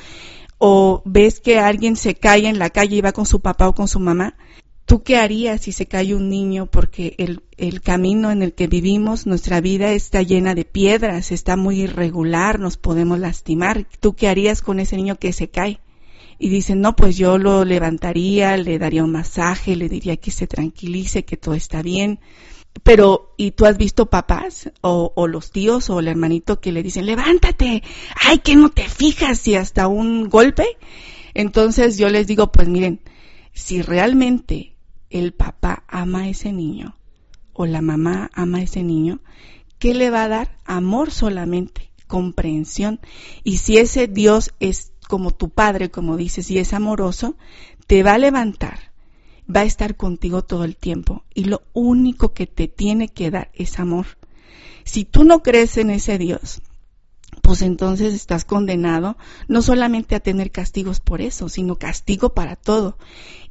o ves que alguien se cae en la calle y va con su papá o con su mamá, ¿tú qué harías si se cae un niño? Porque el camino en el que vivimos, nuestra vida está llena de piedras, está muy irregular, nos podemos lastimar. ¿Tú qué harías con ese niño que se cae? Y dicen, no, pues yo lo levantaría, le daría un masaje, le diría que se tranquilice, que todo está bien. Pero, ¿y tú has visto papás o los tíos o el hermanito que le dicen, levántate, ay, que no te fijas, y hasta un golpe? Entonces yo les digo, pues miren, si realmente el papá ama a ese niño o la mamá ama a ese niño, ¿qué le va a dar? Amor solamente, comprensión. Y si ese Dios es como tu padre, como dices, y es amoroso, te va a levantar, va a estar contigo todo el tiempo, y lo único que te tiene que dar es amor. Si tú no crees en ese Dios, pues entonces estás condenado no solamente a tener castigos por eso, sino castigo para todo.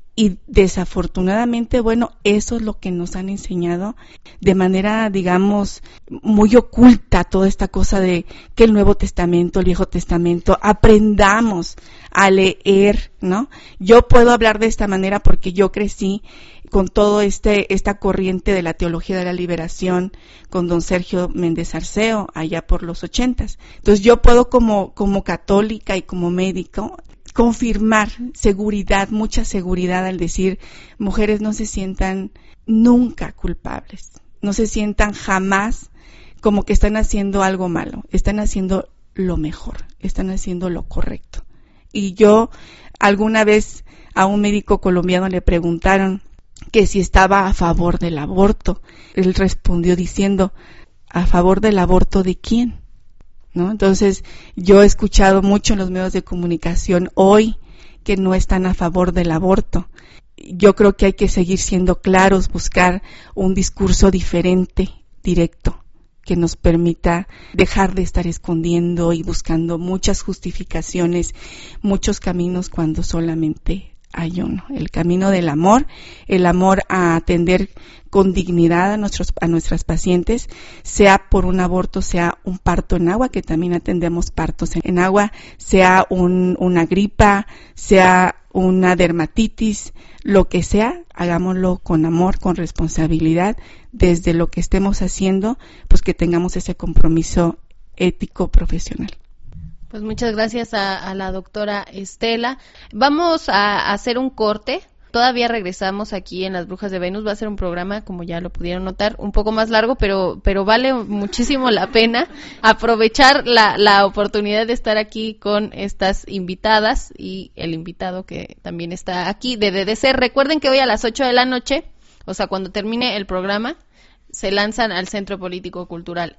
Y desafortunadamente, bueno, eso es lo que nos han enseñado de manera, digamos, muy oculta, toda esta cosa de que el Nuevo Testamento, el Viejo Testamento, aprendamos a leer, ¿no? Yo puedo hablar de esta manera porque yo crecí con todo esta corriente de la teología de la liberación con don Sergio Méndez Arceo allá por los 80s. Entonces yo puedo como católica y como médico confirmar seguridad, mucha seguridad al decir, mujeres no se sientan nunca culpables, no se sientan jamás como que están haciendo algo malo, están haciendo lo mejor, están haciendo lo correcto. Y yo alguna vez a un médico colombiano le preguntaron que si estaba a favor del aborto. Él respondió diciendo, ¿a favor del aborto de quién? ¿No? Entonces, yo he escuchado mucho en los medios de comunicación hoy que no están a favor del aborto. Yo creo que hay que seguir siendo claros, buscar un discurso diferente, directo, que nos permita dejar de estar escondiendo y buscando muchas justificaciones, muchos caminos cuando solamente hay uno, el camino del amor, el amor a atender con dignidad a nuestras pacientes, sea por un aborto, sea un parto en agua, que también atendemos partos en agua, sea una gripa, sea una dermatitis, lo que sea, hagámoslo con amor, con responsabilidad, desde lo que estemos haciendo, pues que tengamos ese compromiso ético profesional. Pues muchas gracias a la doctora Estela. Vamos a hacer un corte. Todavía regresamos aquí en Las Brujas de Venus. Va a ser un programa, como ya lo pudieron notar, un poco más largo, pero vale muchísimo la pena aprovechar la oportunidad de estar aquí con estas invitadas y el invitado que también está aquí de DDC. Recuerden que hoy a las 8 de la noche, o sea, cuando termine el programa, se lanzan al Centro Político Cultural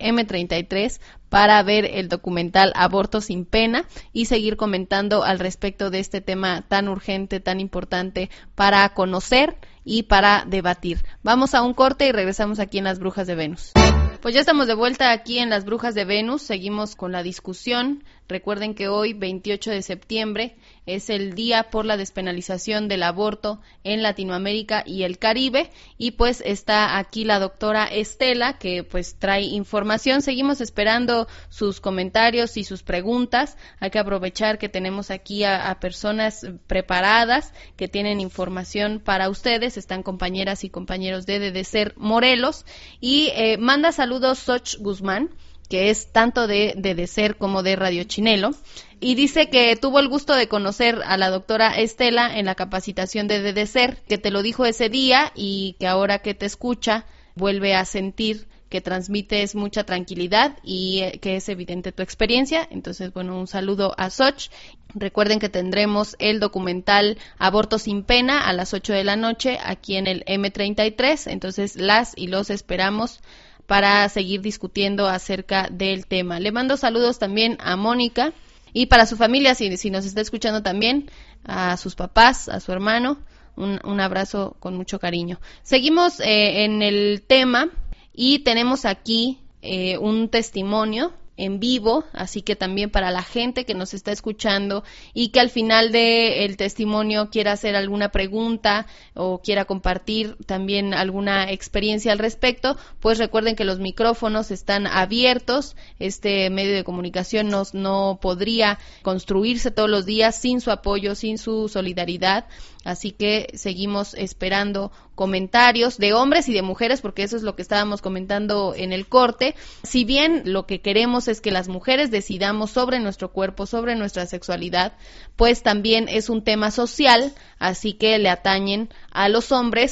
M33 para ver el documental Aborto sin Pena y seguir comentando al respecto de este tema tan urgente, tan importante para conocer y para debatir. Vamos a un corte y regresamos aquí en Las Brujas de Venus. Pues ya estamos de vuelta aquí en Las Brujas de Venus, seguimos con la discusión. Recuerden que hoy, 28 de septiembre, es el día por la despenalización del aborto en Latinoamérica y el Caribe, y pues está aquí la doctora Estela, que pues trae información. Seguimos esperando sus comentarios y sus preguntas. Hay que aprovechar que tenemos aquí a personas preparadas que tienen información para ustedes. Están compañeras y compañeros de DDC Morelos, y manda saludos Soch Guzmán, que es tanto de DDC como de Radio Chinelo, y dice que tuvo el gusto de conocer a la doctora Estela en la capacitación de DDC, que te lo dijo ese día y que ahora que te escucha vuelve a sentir que transmites mucha tranquilidad y que es evidente tu experiencia. Entonces, bueno, un saludo a Soch. Recuerden que tendremos el documental Aborto sin Pena a las 8 de la noche aquí en el M33, entonces las y los esperamos para seguir discutiendo acerca del tema. Le mando saludos también a Mónica y para su familia, si nos está escuchando también, a sus papás, a su hermano, un abrazo con mucho cariño. Seguimos en el tema y tenemos aquí un testimonio en vivo, así que también para la gente que nos está escuchando y que al final del testimonio quiera hacer alguna pregunta o quiera compartir también alguna experiencia al respecto, pues recuerden que los micrófonos están abiertos. Este medio de comunicación no podría construirse todos los días sin su apoyo, sin su solidaridad, así que seguimos esperando comentarios de hombres y de mujeres, porque eso es lo que estábamos comentando en el corte. Si bien lo que queremos es que las mujeres decidamos sobre nuestro cuerpo, sobre nuestra sexualidad, pues también es un tema social, así que le atañen a los hombres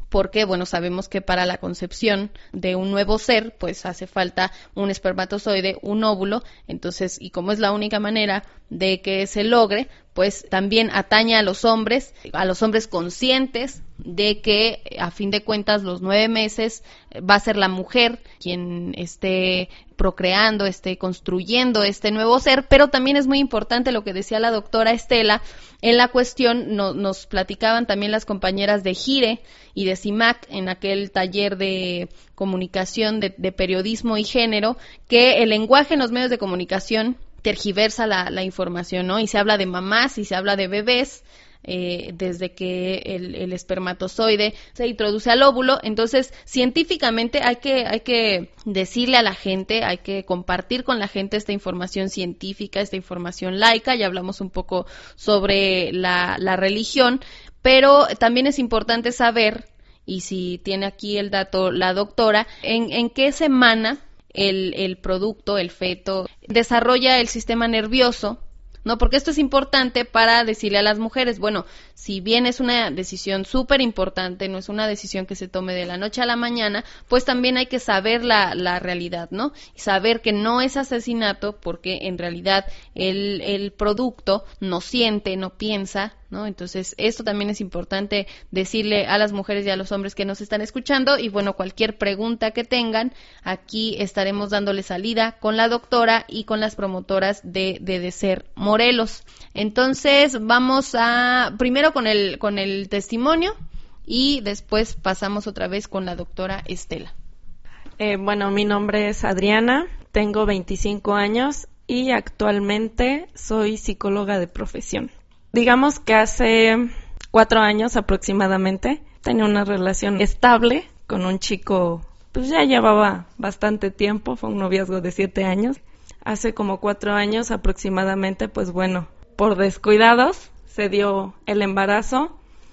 porque, bueno, sabemos que para la concepción de un nuevo ser, pues hace falta un espermatozoide, un óvulo, entonces, y como es la única manera de que se logre, pues también atañe a los hombres conscientes de que, a fin de cuentas, los 9 meses va a ser la mujer quien esté procreando, esté construyendo este nuevo ser, pero también es muy importante lo que decía la doctora Estela en la cuestión, nos platicaban también las compañeras de GIRE y de CIMAC en aquel taller de comunicación de periodismo y género, que el lenguaje en los medios de comunicación tergiversa la información, ¿no? Y se habla de mamás y se habla de bebés, desde que el espermatozoide se introduce al óvulo. Entonces, científicamente hay que decirle a la gente, hay que compartir con la gente esta información científica, esta información laica. Ya hablamos un poco sobre la religión, pero también es importante saber, y si tiene aquí el dato la doctora, en qué semana el producto, el feto, desarrolla el sistema nervioso, ¿no? Porque esto es importante para decirle a las mujeres, bueno, si bien es una decisión súper importante, no es una decisión que se tome de la noche a la mañana, pues también hay que saber la realidad, ¿no? Y saber que no es asesinato, porque en realidad el producto no siente, no piensa, ¿no? Entonces, esto también es importante decirle a las mujeres y a los hombres que nos están escuchando. Y bueno, cualquier pregunta que tengan, aquí estaremos dándole salida con la doctora y con las promotoras de DESER Morelos. Entonces, vamos primero con el testimonio y después pasamos otra vez con la doctora Estela. Bueno, mi nombre es Adriana, tengo 25 años y actualmente soy psicóloga de profesión. Digamos que hace 4 años aproximadamente tenía una relación estable con un chico, pues ya llevaba bastante tiempo, fue un noviazgo de 7 años. Hace como 4 años aproximadamente, pues bueno, por descuidados se dio el embarazo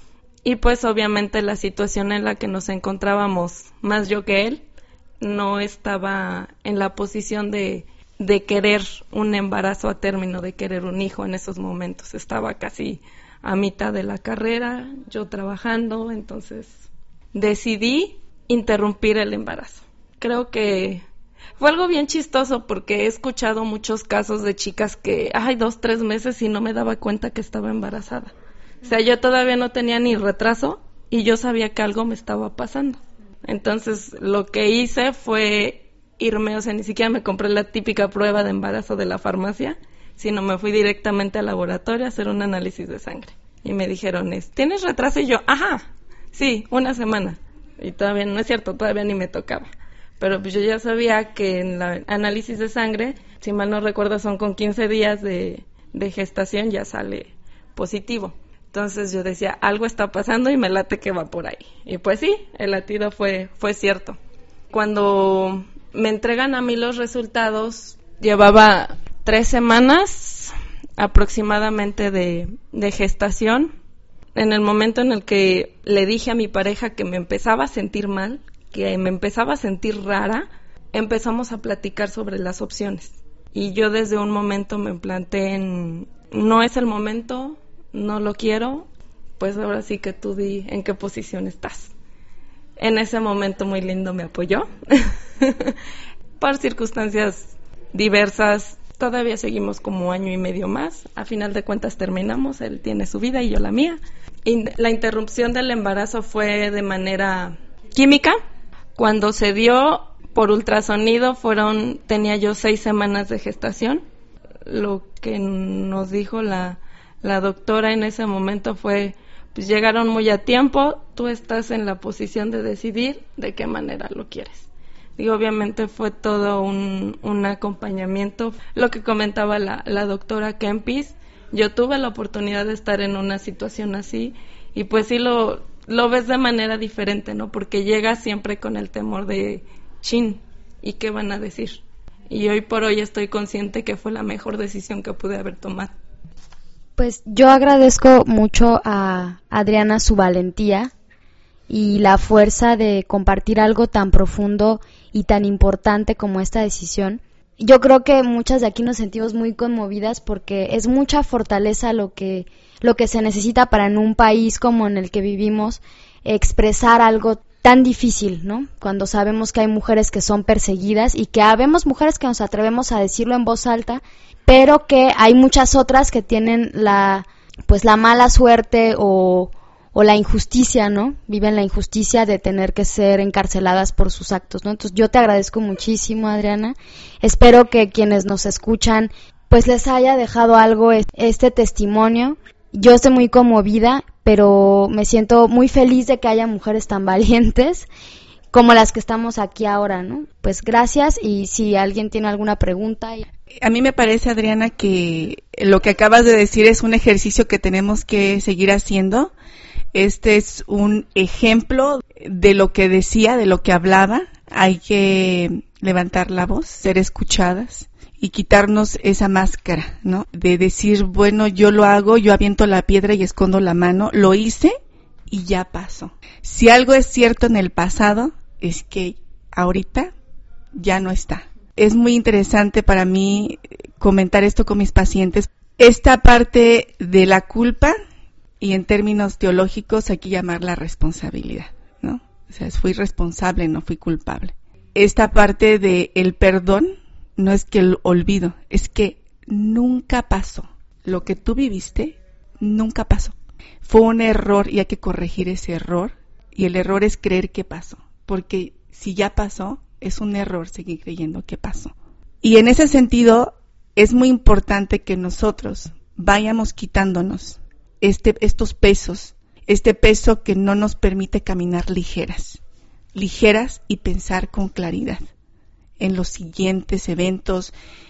y pues obviamente la situación en la que nos encontrábamos, más yo que él, no estaba en la posición de querer un embarazo a término, de querer un hijo en esos momentos. Estaba casi a mitad de la carrera, yo trabajando, entonces decidí interrumpir el embarazo. Creo que fue algo bien chistoso porque he escuchado muchos casos de chicas que, 2-3 meses y no me daba cuenta que estaba embarazada. O sea, yo todavía no tenía ni retraso y yo sabía que algo me estaba pasando. Entonces, lo que hice fue irme, o sea, ni siquiera me compré la típica prueba de embarazo de la farmacia, sino me fui directamente al laboratorio a hacer un análisis de sangre. Y me dijeron, ¿tienes retraso? Y yo, sí, 1 semana. Y todavía, no es cierto, todavía ni me tocaba. Pero pues yo ya sabía que en el análisis de sangre, si mal no recuerdo, son con 15 días de gestación, ya sale positivo. Entonces yo decía, algo está pasando y me late que va por ahí. Y pues sí, el latido fue cierto. Cuando me entregan a mí los resultados, llevaba 3 semanas aproximadamente de gestación. En el momento en el que le dije a mi pareja que me empezaba a sentir mal, que me empezaba a sentir rara, empezamos a platicar sobre las opciones. Y yo desde un momento me planteé en, no es el momento, no lo quiero, pues ahora sí que tú di en qué posición estás. En ese momento muy lindo me apoyó. Por circunstancias diversas, todavía seguimos como 1 año y medio más. A final de cuentas terminamos, él tiene su vida y yo la mía. Y la interrupción del embarazo fue de manera química. Cuando se dio por ultrasonido tenía yo 6 semanas de gestación. Lo que nos dijo la doctora en ese momento fue, pues llegaron muy a tiempo, tú estás en la posición de decidir de qué manera lo quieres. Y obviamente fue todo un acompañamiento. Lo que comentaba la doctora Kempis, yo tuve la oportunidad de estar en una situación así y pues sí lo ves de manera diferente, ¿no? Porque llegas siempre con el temor de, chin, ¿y qué van a decir? Y hoy por hoy estoy consciente que fue la mejor decisión que pude haber tomado. Pues yo agradezco mucho a Adriana su valentía y la fuerza de compartir algo tan profundo y tan importante como esta decisión. Yo creo que muchas de aquí nos sentimos muy conmovidas porque es mucha fortaleza lo que se necesita para en un país como en el que vivimos, expresar algo tan difícil, ¿no? Cuando sabemos que hay mujeres que son perseguidas y que habemos mujeres que nos atrevemos a decirlo en voz alta, pero que hay muchas otras que tienen la mala suerte o la injusticia, ¿no? Viven la injusticia de tener que ser encarceladas por sus actos, ¿no? Entonces yo te agradezco muchísimo, Adriana. Espero que quienes nos escuchan pues les haya dejado algo este testimonio. Yo estoy muy conmovida, pero me siento muy feliz de que haya mujeres tan valientes como las que estamos aquí ahora, ¿no? Pues gracias, y si alguien tiene alguna pregunta. A mí me parece, Adriana, que lo que acabas de decir es un ejercicio que tenemos que seguir haciendo. Este es un ejemplo de lo que decía, de lo que hablaba. Hay que levantar la voz, ser escuchadas y quitarnos esa máscara, ¿no? De decir, bueno, yo lo hago, yo aviento la piedra y escondo la mano, lo hice y ya pasó. Si algo es cierto en el pasado, es que ahorita ya no está. Es muy interesante para mí comentar esto con mis pacientes. Esta parte de la culpa, y en términos teológicos hay que llamarla responsabilidad, ¿no? O sea, fui responsable, no fui culpable. Esta parte de el perdón no es que el olvido, es que nunca pasó. Lo que tú viviste nunca pasó. Fue un error y hay que corregir ese error, y el error es creer que pasó, porque si ya pasó, es un error seguir creyendo que pasó. Y en ese sentido es muy importante que nosotros vayamos quitándonos estos pesos, este peso que no nos permite caminar ligeras y pensar con claridad en los siguientes eventos,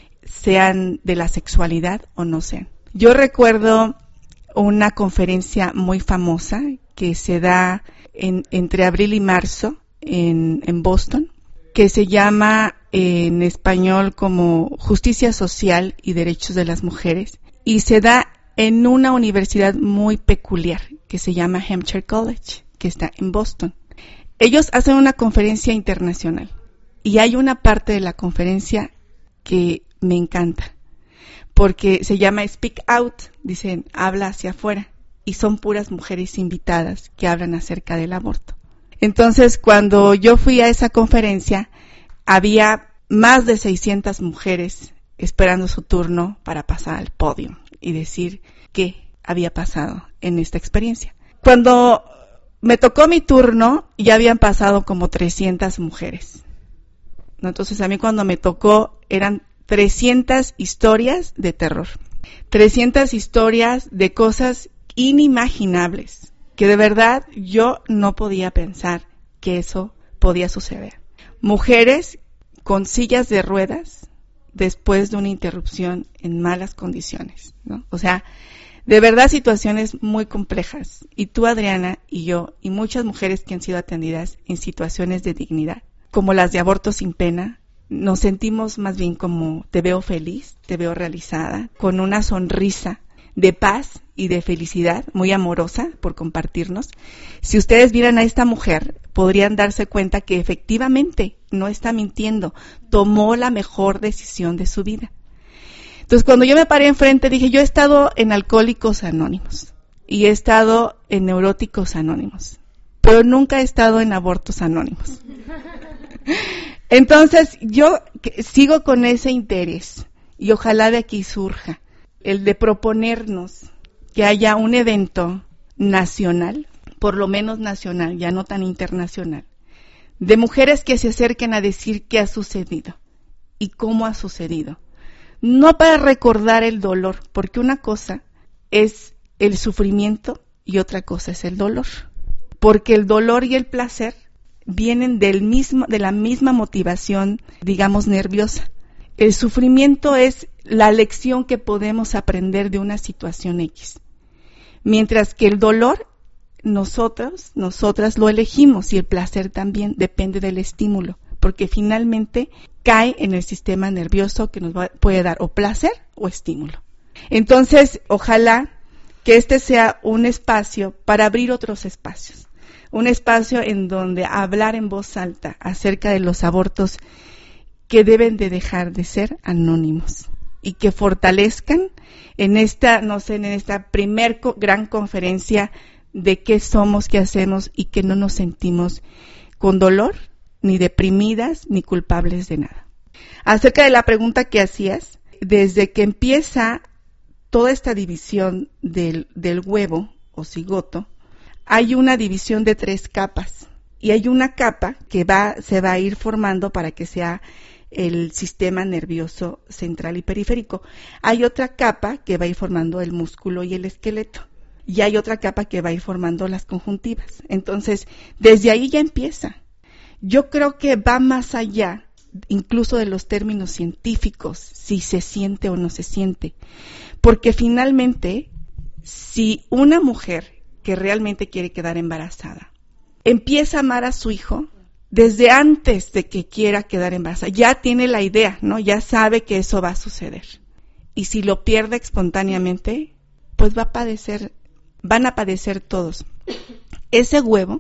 sean de la sexualidad o no sean. Yo recuerdo una conferencia muy famosa que se da entre abril y marzo en Boston, que se llama en español como Justicia Social y Derechos de las Mujeres, y se da en una universidad muy peculiar que se llama Hampshire College, que está en Boston. Ellos hacen una conferencia internacional y hay una parte de la conferencia que me encanta, porque se llama Speak Out, dicen, habla hacia afuera, y son puras mujeres invitadas que hablan acerca del aborto. Entonces, cuando yo fui a esa conferencia, había más de 600 mujeres esperando su turno para pasar al podio y decir qué había pasado en esta experiencia. Cuando me tocó mi turno, ya habían pasado como 300 mujeres, ¿no? Entonces, a mí cuando me tocó eran 300 historias de terror, 300 historias de cosas inimaginables, que de verdad yo no podía pensar que eso podía suceder. Mujeres con sillas de ruedas después de una interrupción en malas condiciones, ¿no? O sea, de verdad situaciones muy complejas. Y tú, Adriana, y yo, y muchas mujeres que han sido atendidas en situaciones de dignidad, como las de aborto sin pena, nos sentimos más bien como te veo feliz, te veo realizada, con una sonrisa de paz y de felicidad, muy amorosa por compartirnos. Si ustedes vieran a esta mujer, podrían darse cuenta que efectivamente no está mintiendo, tomó la mejor decisión de su vida. Entonces, cuando yo me paré enfrente, dije, yo he estado en Alcohólicos Anónimos y he estado en Neuróticos Anónimos, pero nunca he estado en Abortos Anónimos. Entonces, yo sigo con ese interés y ojalá de aquí surja el de proponernos que haya un evento nacional, por lo menos nacional, ya no tan internacional, de mujeres que se acerquen a decir qué ha sucedido y cómo ha sucedido. No para recordar el dolor, porque una cosa es el sufrimiento y otra cosa es el dolor. Porque el dolor y el placer vienen de la misma motivación, digamos, nerviosa. El sufrimiento es la lección que podemos aprender de una situación X. Mientras que el dolor, nosotras lo elegimos, y el placer también depende del estímulo, porque finalmente cae en el sistema nervioso que nos puede dar o placer o estímulo. Entonces, ojalá que este sea un espacio para abrir otros espacios, un espacio en donde hablar en voz alta acerca de los abortos que deben de dejar de ser anónimos y que fortalezcan en esta primer gran conferencia de qué somos, qué hacemos y que no nos sentimos con dolor, ni deprimidas, ni culpables de nada. Acerca de la pregunta que hacías, desde que empieza toda esta división del huevo o cigoto, hay una división de 3 capas. Y hay una capa que se va a ir formando para que sea el sistema nervioso central y periférico. Hay otra capa que va a ir formando el músculo y el esqueleto. Y hay otra capa que va a ir formando las conjuntivas. Entonces, desde ahí ya empieza. Yo creo que va más allá, incluso de los términos científicos, si se siente o no se siente. Porque finalmente, si una mujer que realmente quiere quedar embarazada empieza a amar a su hijo desde antes de que quiera quedar embarazada, ya tiene la idea, ¿no? Ya sabe que eso va a suceder. Y si lo pierde espontáneamente, pues van a padecer todos. Ese huevo,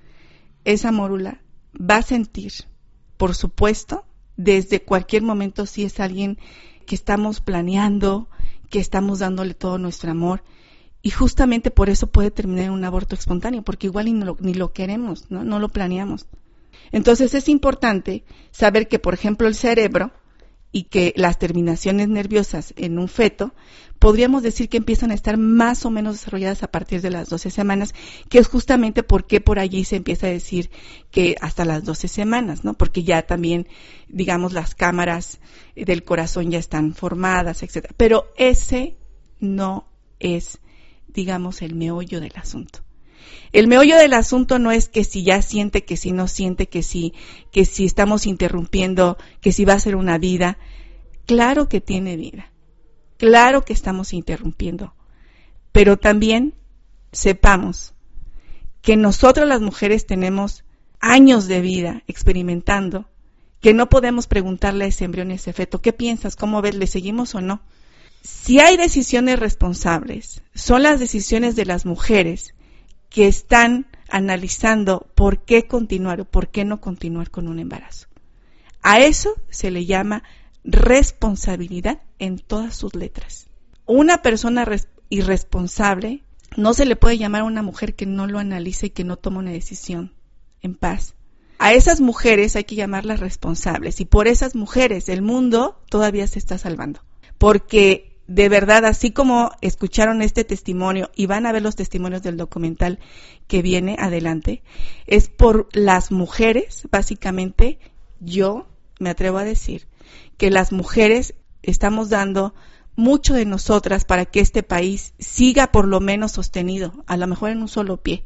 esa mórula, va a sentir, por supuesto, desde cualquier momento si es alguien que estamos planeando, que estamos dándole todo nuestro amor. Y justamente por eso puede terminar en un aborto espontáneo, porque igual ni lo queremos, ¿no? No lo planeamos. Entonces es importante saber que, por ejemplo, el cerebro y que las terminaciones nerviosas en un feto, podríamos decir que empiezan a estar más o menos desarrolladas a partir de las 12 semanas, que es justamente porque por allí se empieza a decir que hasta las 12 semanas, ¿no? Porque ya también, digamos, las cámaras del corazón ya están formadas, etcétera. Pero ese no es, digamos, el meollo del asunto. El meollo del asunto no es que si ya siente, que si no siente, que si estamos interrumpiendo, que si va a ser una vida. Claro que tiene vida. Claro que estamos interrumpiendo. Pero también sepamos que nosotros las mujeres tenemos años de vida experimentando, que no podemos preguntarle a ese embrión, a ese feto, ¿qué piensas? ¿Cómo ves? ¿Le seguimos o no? Si hay decisiones responsables, son las decisiones de las mujeres que están analizando por qué continuar o por qué no continuar con un embarazo. A eso se le llama responsabilidad en todas sus letras. Una persona irresponsable no se le puede llamar a una mujer que no lo analiza y que no toma una decisión en paz. A esas mujeres hay que llamarlas responsables, y por esas mujeres el mundo todavía se está salvando. Porque de verdad, así como escucharon este testimonio y van a ver los testimonios del documental que viene adelante, es por las mujeres, básicamente. Yo me atrevo a decir que las mujeres estamos dando mucho de nosotras para que este país siga por lo menos sostenido, a lo mejor en un solo pie.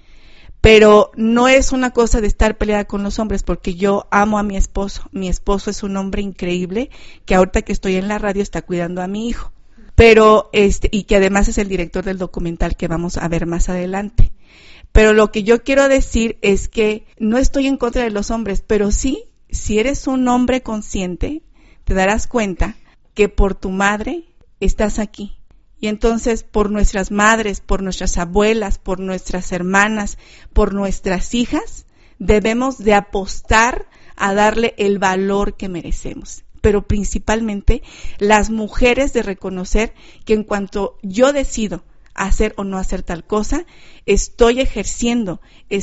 Pero no es una cosa de estar peleada con los hombres, porque yo amo a mi esposo. Mi esposo es un hombre increíble que ahorita que estoy en la radio está cuidando a mi hijo. Pero y que además es el director del documental que vamos a ver más adelante. Pero lo que yo quiero decir es que no estoy en contra de los hombres, pero sí, si eres un hombre consciente, te darás cuenta que por tu madre estás aquí. Y entonces por nuestras madres, por nuestras abuelas, por nuestras hermanas, por nuestras hijas, debemos de apostar a darle el valor que merecemos. Pero principalmente las mujeres, de reconocer que en cuanto yo decido hacer o no hacer tal cosa, estoy ejerciendo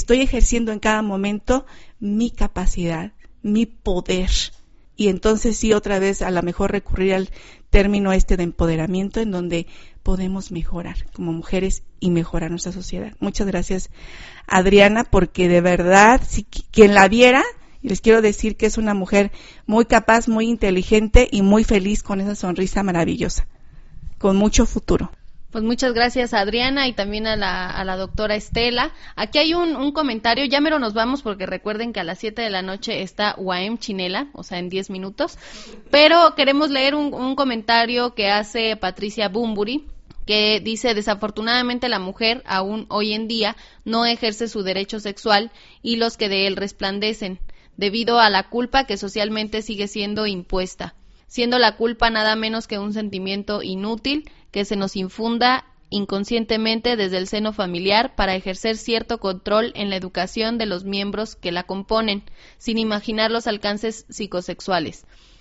en cada momento mi capacidad, mi poder. Y entonces sí, otra vez a lo mejor recurrir al término de empoderamiento, en donde podemos mejorar como mujeres y mejorar nuestra sociedad. Muchas gracias, Adriana, porque de verdad, si quien la viera, les quiero decir que es una mujer muy capaz, muy inteligente y muy feliz, con esa sonrisa maravillosa, con mucho futuro. Pues muchas gracias, Adriana, y también a la doctora Estela. Aquí hay un comentario, ya mero nos vamos, porque recuerden que a las 7 de la noche está UAM Chinela, o sea, en 10 minutos. Pero queremos leer un comentario que hace Patricia Bumburi, que dice: desafortunadamente la mujer aún hoy en día no ejerce su derecho sexual y los que de él resplandecen, debido a la culpa que socialmente sigue siendo impuesta, siendo la culpa nada menos que un sentimiento inútil que se nos infunda inconscientemente desde el seno familiar para ejercer cierto control en la educación de los miembros que la componen, sin imaginar los alcances psicosexuales.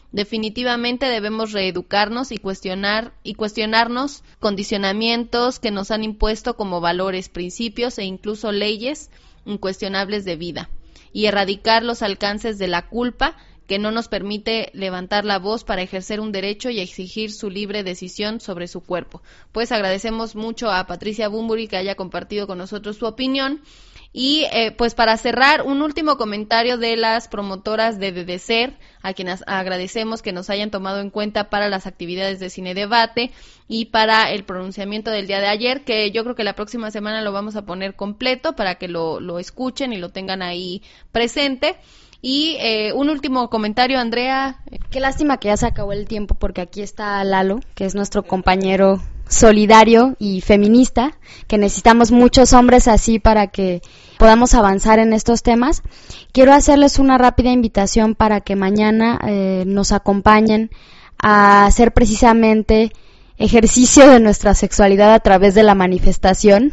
Definitivamente debemos reeducarnos y cuestionarnos condicionamientos que nos han impuesto como valores, principios e incluso leyes incuestionables de vida, y erradicar los alcances de la culpa que no nos permite levantar la voz para ejercer un derecho y exigir su libre decisión sobre su cuerpo. Pues agradecemos mucho a Patricia Bumburi que haya compartido con nosotros su opinión. Y pues para cerrar, un último comentario de las promotoras de DEDESER, a quienes agradecemos que nos hayan tomado en cuenta para las actividades de Cine Debate y para el pronunciamiento del día de ayer, que yo creo que la próxima semana lo vamos a poner completo para que lo escuchen y lo tengan ahí presente. Y un último comentario, Andrea. Qué lástima que ya se acabó el tiempo, porque aquí está Lalo, que es nuestro compañero solidario y feminista, que necesitamos muchos hombres así para que podamos avanzar en estos temas. Quiero hacerles una rápida invitación para que mañana nos acompañen a hacer precisamente ejercicio de nuestra sexualidad a través de la manifestación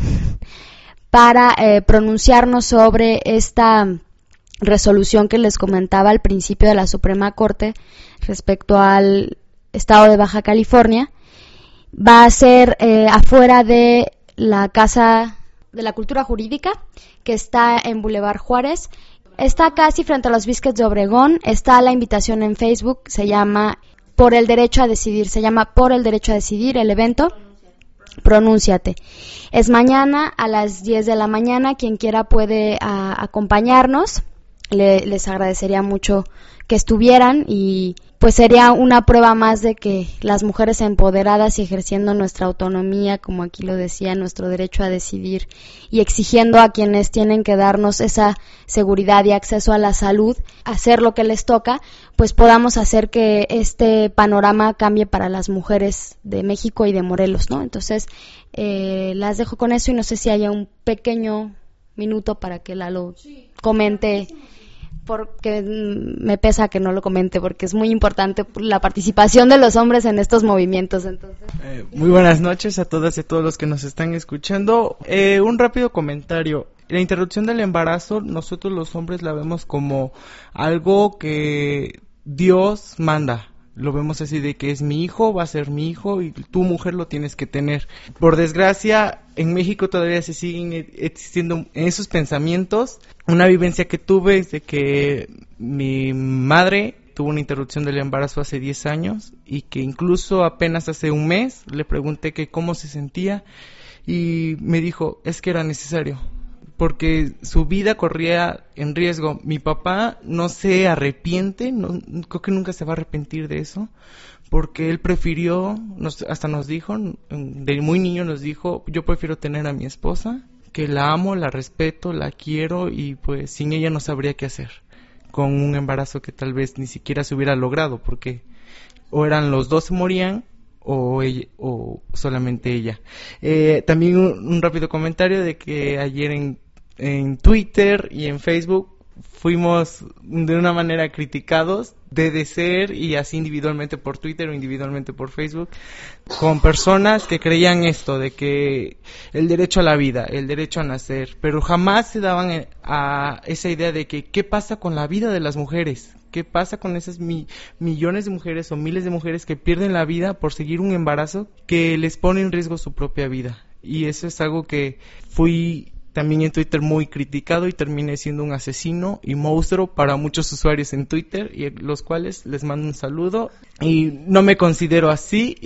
para pronunciarnos sobre esta resolución que les comentaba al principio de la Suprema Corte respecto al estado de Baja California. Va a ser afuera de la Casa de la Cultura Jurídica, que está en Boulevard Juárez. Está casi frente a los Biscuits de Obregón. Está la invitación en Facebook, se llama Por el Derecho a Decidir. Se llama Por el Derecho a Decidir el evento. Pronúnciate. Es mañana a las 10 de la mañana. Quien quiera puede acompañarnos. Les agradecería mucho que estuvieran, y pues sería una prueba más de que las mujeres empoderadas y ejerciendo nuestra autonomía, como aquí lo decía, nuestro derecho a decidir, y exigiendo a quienes tienen que darnos esa seguridad y acceso a la salud, hacer lo que les toca, pues podamos hacer que este panorama cambie para las mujeres de México y de Morelos, ¿no? Entonces, las dejo con eso, y no sé si haya un pequeño minuto para que Lalo comente, porque me pesa que no lo comente, porque es muy importante la participación de los hombres en estos movimientos. Entonces, muy buenas noches a todas y a todos los que nos están escuchando. Un rápido comentario. La interrupción del embarazo, nosotros los hombres la vemos como algo que Dios manda. Lo vemos así, de que es mi hijo, va a ser mi hijo, y tú, mujer, lo tienes que tener. Por desgracia, en México todavía se siguen existiendo esos pensamientos. Una vivencia que tuve es de que mi madre tuvo una interrupción del embarazo hace 10 años, y que incluso apenas hace un mes le pregunté que cómo se sentía, y me dijo, es que era necesario, porque su vida corría en riesgo. Mi papá no se arrepiente, creo que nunca se va a arrepentir de eso, porque él prefirió, hasta nos dijo, de muy niño nos dijo, yo prefiero tener a mi esposa, que la amo, la respeto, la quiero, y pues sin ella no sabría qué hacer con un embarazo que tal vez ni siquiera se hubiera logrado, porque o eran los dos se morían, o ella, o solamente ella. También un rápido comentario de que ayer en Twitter y en Facebook fuimos de una manera criticados de DEDESER, y así individualmente por Twitter o individualmente por Facebook, con personas que creían esto de que el derecho a la vida, el derecho a nacer, pero jamás se daban a esa idea de que qué pasa con la vida de las mujeres. ¿Qué pasa con esas millones de mujeres o miles de mujeres que pierden la vida por seguir un embarazo que les pone en riesgo su propia vida? Y eso es algo que fui también en Twitter muy criticado, y terminé siendo un asesino y monstruo para muchos usuarios en Twitter, y los cuales les mando un saludo, y no me considero así,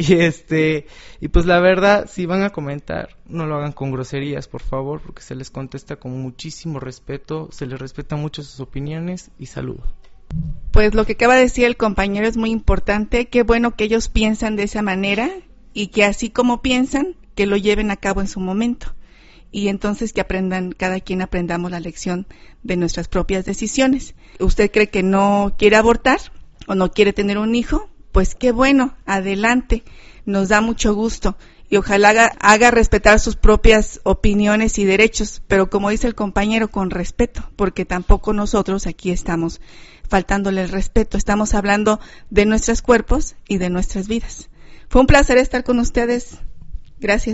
y pues la verdad, si van a comentar, no lo hagan con groserías, por favor, porque se les contesta con muchísimo respeto, se les respeta mucho sus opiniones, y saludo. Pues lo que acaba de decir el compañero es muy importante. Qué bueno que ellos piensan de esa manera, y que así como piensan, que lo lleven a cabo en su momento. Y entonces que cada quien aprendamos la lección de nuestras propias decisiones. ¿Usted cree que no quiere abortar o no quiere tener un hijo? Pues qué bueno, adelante, nos da mucho gusto, y ojalá haga respetar sus propias opiniones y derechos, pero como dice el compañero, con respeto, porque tampoco nosotros aquí estamos faltándole el respeto, estamos hablando de nuestros cuerpos y de nuestras vidas. Fue un placer estar con ustedes. Gracias.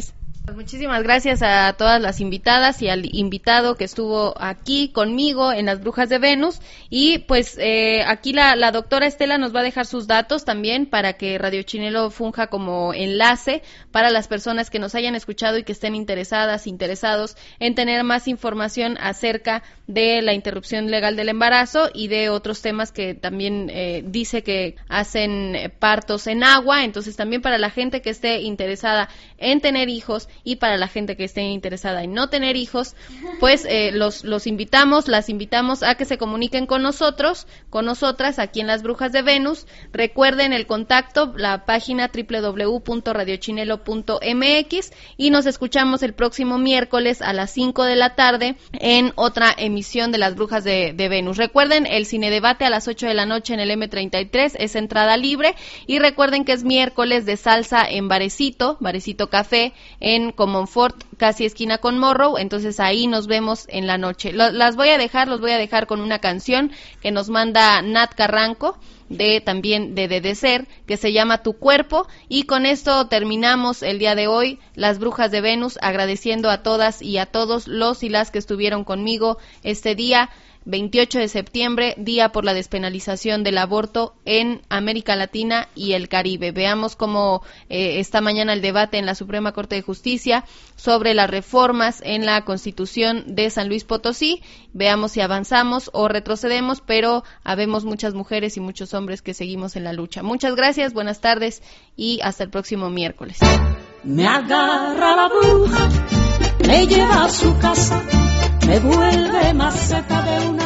Muchísimas gracias a todas las invitadas y al invitado que estuvo aquí conmigo en Las Brujas de Venus. Y pues aquí la doctora Estela nos va a dejar sus datos también para que Radio Chinelo funja como enlace para las personas que nos hayan escuchado y que estén interesados en tener más información acerca de la interrupción legal del embarazo y de otros temas que también dice que hacen partos en agua. Entonces también para la gente que esté interesada en tener hijos y para la gente que esté interesada en no tener hijos, pues las invitamos a que se comuniquen con nosotras aquí en Las Brujas de Venus. Recuerden el contacto, la página www.radiochinelo.mx, y nos escuchamos el próximo miércoles a las 5 de la tarde en otra emisión de Las Brujas de Venus. Recuerden, el cinedebate a las 8 de la noche en el M33 es entrada libre, y recuerden que es miércoles de salsa en Barecito Café en Comonfort, casi esquina con Morrow. Entonces ahí nos vemos en la noche. Los voy a dejar con una canción que nos manda Nat Carranco también de Ser, que se llama Tu Cuerpo, y con esto terminamos el día de hoy Las Brujas de Venus, agradeciendo a todas y a todos los y las que estuvieron conmigo este día 28 de septiembre, día por la despenalización del aborto en América Latina y el Caribe. Veamos cómo esta mañana el debate en la Suprema Corte de Justicia sobre las reformas en la Constitución de San Luis Potosí. Veamos si avanzamos o retrocedemos, pero habemos muchas mujeres y muchos hombres que seguimos en la lucha. Muchas gracias, buenas tardes y hasta el próximo miércoles. Me agarra la bruja, me lleva a su casa, me vuelve maceta de una